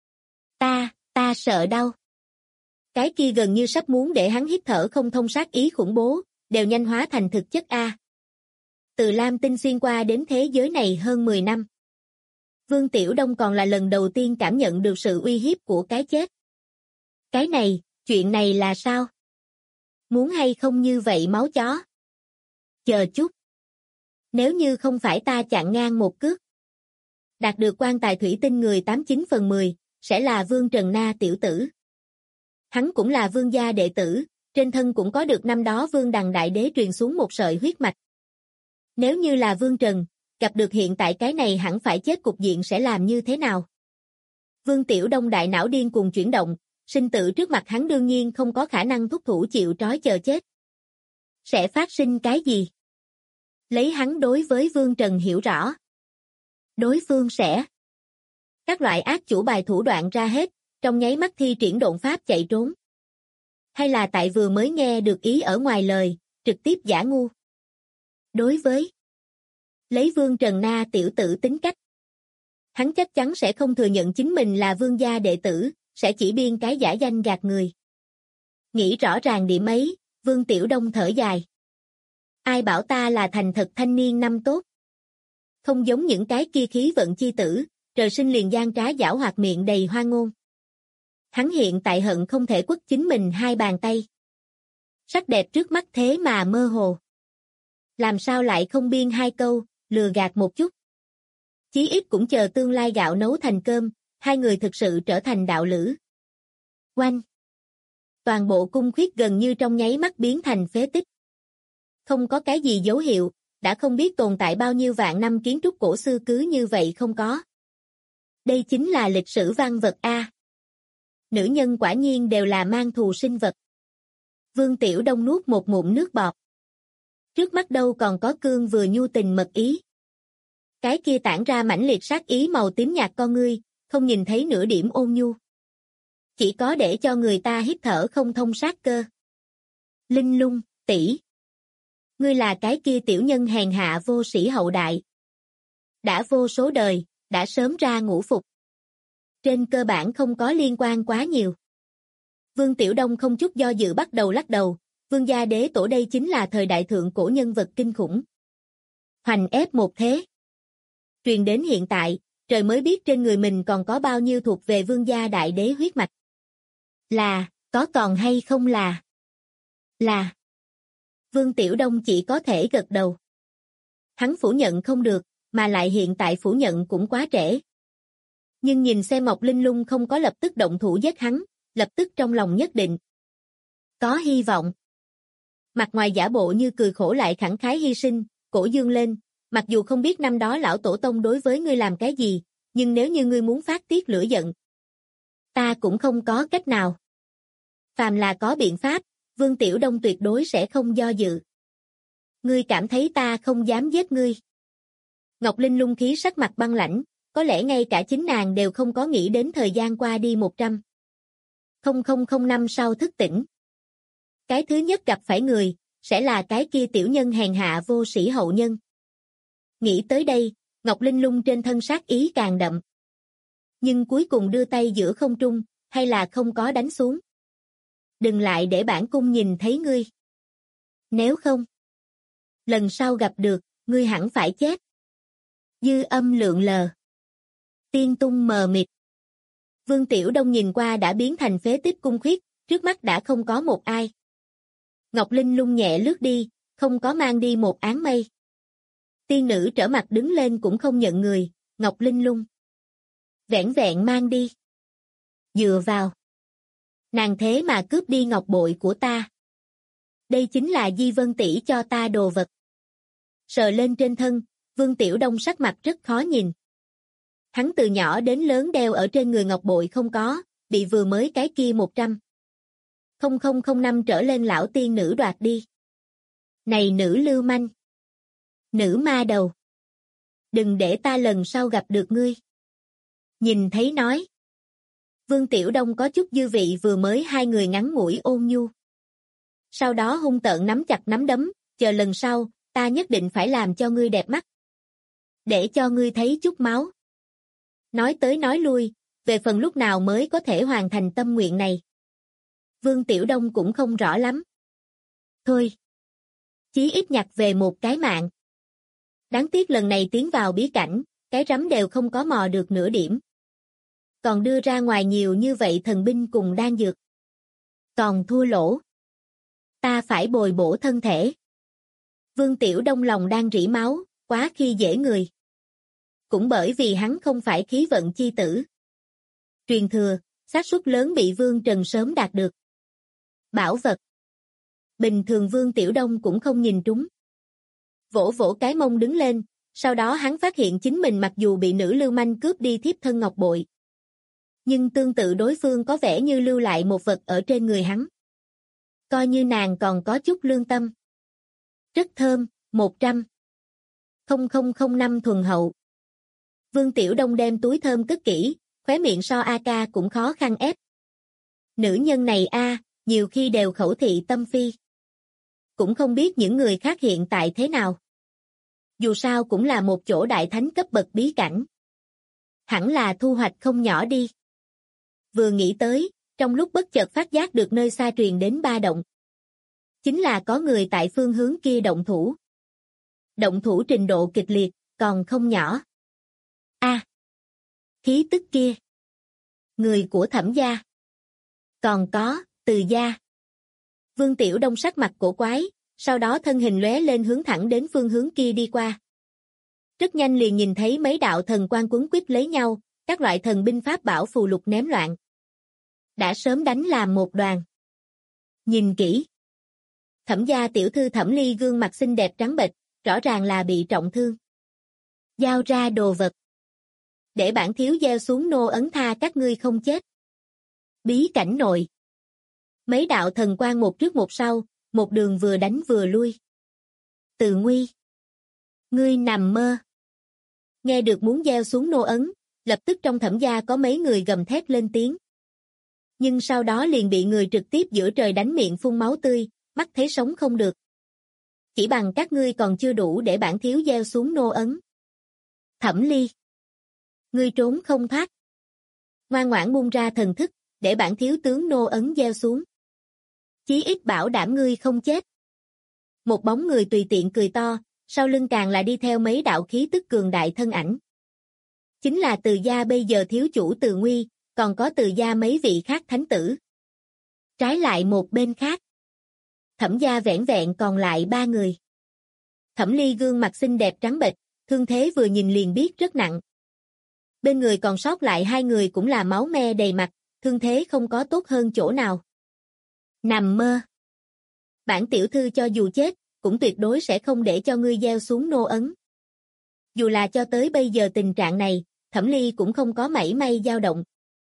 Ta sợ đau. Cái kia gần như sắp muốn để hắn hít thở không thông sát ý khủng bố, đều nhanh hóa thành thực chất a. Từ Lam Tinh xuyên qua đến thế giới này hơn 10 năm. Vương Tiểu Đông còn là lần đầu tiên cảm nhận được sự uy hiếp của cái chết. Cái này, chuyện này là sao? Muốn hay không như vậy máu chó? Chờ chút. Nếu như không phải ta chặn ngang một cước. Đạt được quan tài thủy tinh người 89/10, sẽ là Vương Trần Na tiểu tử. Hắn cũng là Vương gia đệ tử, trên thân cũng có được năm đó Vương Đằng đại đế truyền xuống một sợi huyết mạch. Nếu như là Vương Trần, gặp được hiện tại cái này hẳn phải chết cục diện sẽ làm như thế nào? Vương Tiểu Đông đại não điên cuồng chuyển động, sinh tử trước mặt hắn đương nhiên không có khả năng thúc thủ chịu trói chờ chết. Sẽ phát sinh cái gì? Lấy hắn đối với Vương Trần hiểu rõ. Đối phương sẽ các loại ác chủ bài thủ đoạn ra hết, trong nháy mắt thi triển độn pháp chạy trốn. Hay là tại vừa mới nghe được ý ở ngoài lời, trực tiếp giả ngu. Đối với lấy Vương Trần Na tiểu tử tính cách, hắn chắc chắn sẽ không thừa nhận chính mình là Vương gia đệ tử, sẽ chỉ biên cái giả danh gạt người. Nghĩ rõ ràng điểm ấy, Vương Tiểu Đông thở dài. Ai bảo ta là thành thật thanh niên năm tốt? Không giống những cái kia khí vận chi tử, trời sinh liền gian trá giảo hoạt miệng đầy hoa ngôn. Hắn hiện tại hận không thể quất chính mình hai bàn tay. Sắc đẹp trước mắt thế mà mơ hồ. Làm sao lại không biên hai câu, lừa gạt một chút. Chí ít cũng chờ tương lai gạo nấu thành cơm, hai người thực sự trở thành đạo lữ. Oanh! Toàn bộ cung khuyết gần như trong nháy mắt biến thành phế tích. Không có cái gì dấu hiệu, đã không biết tồn tại bao nhiêu vạn năm kiến trúc cổ xưa cứ như vậy không có. Đây chính là lịch sử văn vật a. Nữ nhân quả nhiên đều là mang thù sinh vật. Vương Tiểu Đông nuốt một ngụm nước bọt. Trước mắt đâu còn có cương vừa nhu tình mật ý. Cái kia tản ra mãnh liệt sát ý màu tím nhạt con ngươi, không nhìn thấy nửa điểm ôn nhu. Chỉ có để cho người ta hít thở không thông sát cơ. Linh Lung, tỷ, ngươi là cái kia tiểu nhân hèn hạ vô sĩ hậu đại. Đã vô số đời, đã sớm ra ngũ phục. Trên cơ bản không có liên quan quá nhiều. Vương Tiểu Đông không chút do dự bắt đầu lắc đầu, Vương gia đế tổ đây chính là thời đại thượng cổ nhân vật kinh khủng. Hoành ép một thế. Truyền đến hiện tại, trời mới biết trên người mình còn có bao nhiêu thuộc về Vương gia đại đế huyết mạch. Là, có còn hay không là? Là. Vương Tiểu Đông chỉ có thể gật đầu. Hắn phủ nhận không được, mà lại hiện tại phủ nhận cũng quá trễ. Nhưng nhìn xem Ngọc Linh Lung không có lập tức động thủ giết hắn, lập tức trong lòng nhất định. Có hy vọng. Mặt ngoài giả bộ như cười khổ lại khẳng khái hy sinh, cổ dương lên, mặc dù không biết năm đó lão tổ tông đối với ngươi làm cái gì, nhưng nếu như ngươi muốn phát tiết lửa giận, ta cũng không có cách nào. Phàm là có biện pháp, Vương Tiểu Đông tuyệt đối sẽ không do dự. Ngươi cảm thấy ta không dám giết ngươi. Ngọc Linh Lung khí sắc mặt băng lãnh, có lẽ ngay cả chính nàng đều không có nghĩ đến thời gian qua đi 100,000 năm sau thức tỉnh. Cái thứ nhất gặp phải người, sẽ là cái kia tiểu nhân hèn hạ vô sĩ hậu nhân. Nghĩ tới đây, Ngọc Linh Lung trên thân sát ý càng đậm. Nhưng cuối cùng đưa tay giữa không trung, hay là không có đánh xuống. Đừng lại để bản cung nhìn thấy ngươi. Nếu không, lần sau gặp được, ngươi hẳn phải chết. Dư âm lượn lờ. Tiên tung mờ mịt. Vương Tiểu Đông nhìn qua đã biến thành phế tích cung khuyết, trước mắt đã không có một ai. Ngọc Linh Lung nhẹ lướt đi, không có mang đi một áng mây. Tiên nữ trở mặt đứng lên cũng không nhận người, Ngọc Linh Lung vẻn vẹn mang đi. Dựa vào. Nàng thế mà cướp đi ngọc bội của ta. Đây chính là Di Vân tỷ cho ta đồ vật. Sờ lên trên thân, Vương Tiểu Đông sắc mặt rất khó nhìn. Hắn từ nhỏ đến lớn đeo ở trên người ngọc bội không có, bị vừa mới cái kia 100,000 năm trở lên lão tiên nữ đoạt đi. Này nữ lưu manh. Nữ ma đầu. Đừng để ta lần sau gặp được ngươi. Nhìn thấy nói. Vương Tiểu Đông có chút dư vị vừa mới hai người ngắn ngủi ôn nhu. Sau đó hung tợn nắm chặt nắm đấm, chờ lần sau, ta nhất định phải làm cho ngươi đẹp mắt. Để cho ngươi thấy chút máu. Nói tới nói lui, về phần lúc nào mới có thể hoàn thành tâm nguyện này. Vương Tiểu Đông cũng không rõ lắm. Thôi. Chí ít nhặt về một cái mạng. Đáng tiếc lần này tiến vào bí cảnh, cái rắm đều không có mò được nửa điểm. Còn đưa ra ngoài nhiều như vậy thần binh cùng đan dược. Còn thua lỗ. Ta phải bồi bổ thân thể. Vương Tiểu Đông lòng đang rỉ máu, quá khi dễ người. Cũng bởi vì hắn không phải khí vận chi tử. Truyền thừa, xác suất lớn bị Vương Trần sớm đạt được. Bảo vật. Bình thường Vương Tiểu Đông cũng không nhìn trúng. Vỗ vỗ cái mông đứng lên, sau đó hắn phát hiện chính mình mặc dù bị nữ lưu manh cướp đi thiếp thân ngọc bội. Nhưng tương tự đối phương có vẻ như lưu lại một vật ở trên người hắn. Coi như nàng còn có chút lương tâm. Rất thơm, 100,000 năm thuần hậu. Vương Tiểu Đông đem túi thơm cất kỹ, khóe miệng so A-ca cũng khó khăn ép. Nữ nhân này nhiều khi đều khẩu thị tâm phi. Cũng không biết những người khác hiện tại thế nào. Dù sao cũng là một chỗ đại thánh cấp bậc bí cảnh. Hẳn là thu hoạch không nhỏ đi. Vừa nghĩ tới, trong lúc bất chợt phát giác được nơi xa truyền đến ba động. Chính là có người tại phương hướng kia động thủ. Động thủ trình độ kịch liệt, còn không nhỏ. Khí tức kia. Người của Thẩm gia. Còn có, Từ gia. Vương Tiểu Đông sắc mặt cổ quái, sau đó thân hình lóe lên hướng thẳng đến phương hướng kia đi qua. Rất nhanh liền nhìn thấy mấy đạo thần quang quấn quýt lấy nhau, các loại thần binh pháp bảo phù lục ném loạn. Đã sớm đánh làm một đoàn. Nhìn kỹ. Thẩm gia tiểu thư Thẩm Ly gương mặt xinh đẹp trắng bệch, rõ ràng là bị trọng thương. Giao ra đồ vật. Để bản thiếu gieo xuống nô ấn tha các ngươi không chết. Bí cảnh nội. Mấy đạo thần quang một trước một sau, một đường vừa đánh vừa lui. Từ Nguy. Ngươi nằm mơ. Nghe được muốn gieo xuống nô ấn, lập tức trong Thẩm gia có mấy người gầm thét lên tiếng. Nhưng sau đó liền bị người trực tiếp giữa trời đánh miệng phun máu tươi, mắt thấy sống không được. Chỉ bằng các ngươi còn chưa đủ để bản thiếu gieo xuống nô ấn. Thẩm Ly. Ngươi trốn không thoát. Ngoan ngoãn buông ra thần thức, để bản thiếu tướng nô ấn gieo xuống. Chí ít bảo đảm ngươi không chết. Một bóng người tùy tiện cười to, sau lưng càng là đi theo mấy đạo khí tức cường đại thân ảnh. Chính là Từ gia bây giờ thiếu chủ Từ Nguy, còn có Từ gia mấy vị khác thánh tử. Trái lại một bên khác. Thẩm gia vẻn vẹn còn lại 3 người. Thẩm Ly gương mặt xinh đẹp trắng bệch, thương thế vừa nhìn liền biết rất nặng. Bên người còn sót lại 2 người cũng là máu me đầy mặt, thương thế không có tốt hơn chỗ nào. Nằm mơ. Bản tiểu thư cho dù chết, cũng tuyệt đối sẽ không để cho ngươi gieo xuống nô ấn. Dù là cho tới bây giờ tình trạng này, Thẩm Ly cũng không có mảy may dao động.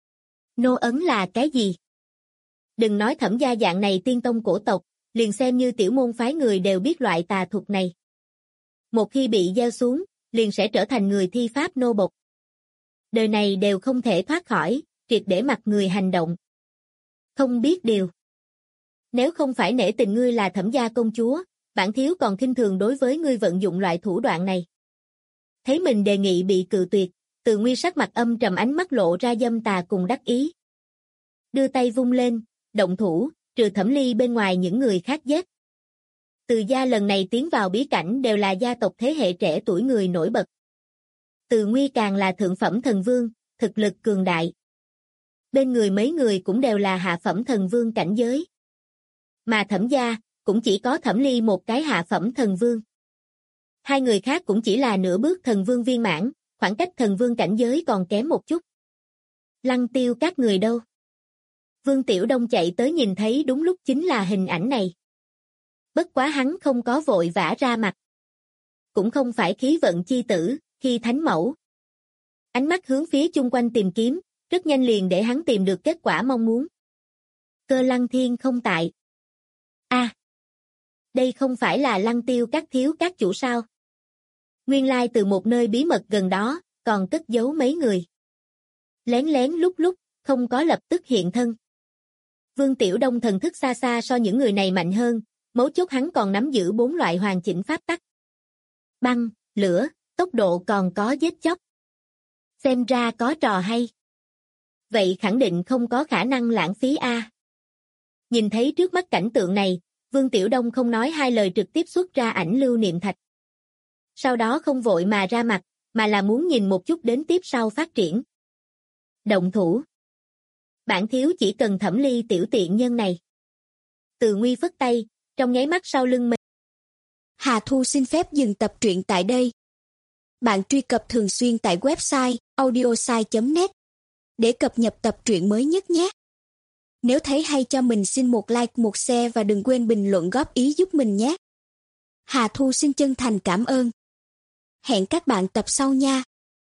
Nô ấn là cái gì? Đừng nói Thẩm gia dạng này tiên tông cổ tộc, liền xem như tiểu môn phái người đều biết loại tà thuật này. Một khi bị gieo xuống, liền sẽ trở thành người thi pháp nô bộc. Đời này đều không thể thoát khỏi, triệt để mặc người hành động. Không biết điều. Nếu không phải nể tình ngươi là Thẩm gia công chúa, bản thiếu còn khinh thường đối với ngươi vận dụng loại thủ đoạn này. Thấy mình đề nghị bị cự tuyệt, Từ Nguy sắc mặt âm trầm, ánh mắt lộ ra dâm tà cùng đắc ý. Đưa tay vung lên, động thủ, trừ Thẩm Ly bên ngoài những người khác giết. Từ gia lần này tiến vào bí cảnh đều là gia tộc thế hệ trẻ tuổi người nổi bật. Từ Nguy càng là thượng phẩm thần vương, thực lực cường đại. Bên người mấy người cũng đều là hạ phẩm thần vương cảnh giới. Mà Thẩm gia, cũng chỉ có Thẩm Ly một cái hạ phẩm thần vương. 2 người khác cũng chỉ là nửa bước thần vương viên mãn, khoảng cách thần vương cảnh giới còn kém một chút. Lăng Tiêu các người đâu? Vương Tiểu Đông chạy tới nhìn thấy đúng lúc chính là hình ảnh này. Bất quá hắn không có vội vã ra mặt. Cũng không phải khí vận chi tử, khi thánh mẫu. Ánh mắt hướng phía chung quanh tìm kiếm, rất nhanh liền để hắn tìm được kết quả mong muốn. Cơ Lăng Thiên không tại. Đây không phải là Lăng Tiêu các thiếu các chủ sao? Nguyên lai từ một nơi bí mật gần đó, còn cất giấu mấy người. Lén lén lúc lúc, không có lập tức hiện thân. Vương Tiểu Đông thần thức xa xa so những người này mạnh hơn, mấu chốt hắn còn nắm giữ 4 loại hoàn chỉnh pháp tắc. Băng, lửa, tốc độ còn có giết chóc. Xem ra có trò hay. Vậy khẳng định không có khả năng lãng phí a. Nhìn thấy trước mắt cảnh tượng này, Vương Tiểu Đông không nói hai lời trực tiếp xuất ra ảnh lưu niệm thạch. Sau đó không vội mà ra mặt, mà là muốn nhìn một chút đến tiếp sau phát triển. Động thủ. Bản thiếu chỉ cần Thẩm Ly tiểu tiện nhân này. Từ Nguy phất tay, trong nháy mắt sau lưng mình. Hà Thu xin phép dừng tập truyện tại đây. Bạn truy cập thường xuyên tại website audiosai.net để cập nhật tập truyện mới nhất nhé. Nếu thấy hay cho mình xin một like, một share và đừng quên bình luận góp ý giúp mình nhé. Hà Thu xin chân thành cảm ơn. Hẹn các bạn tập sau nha.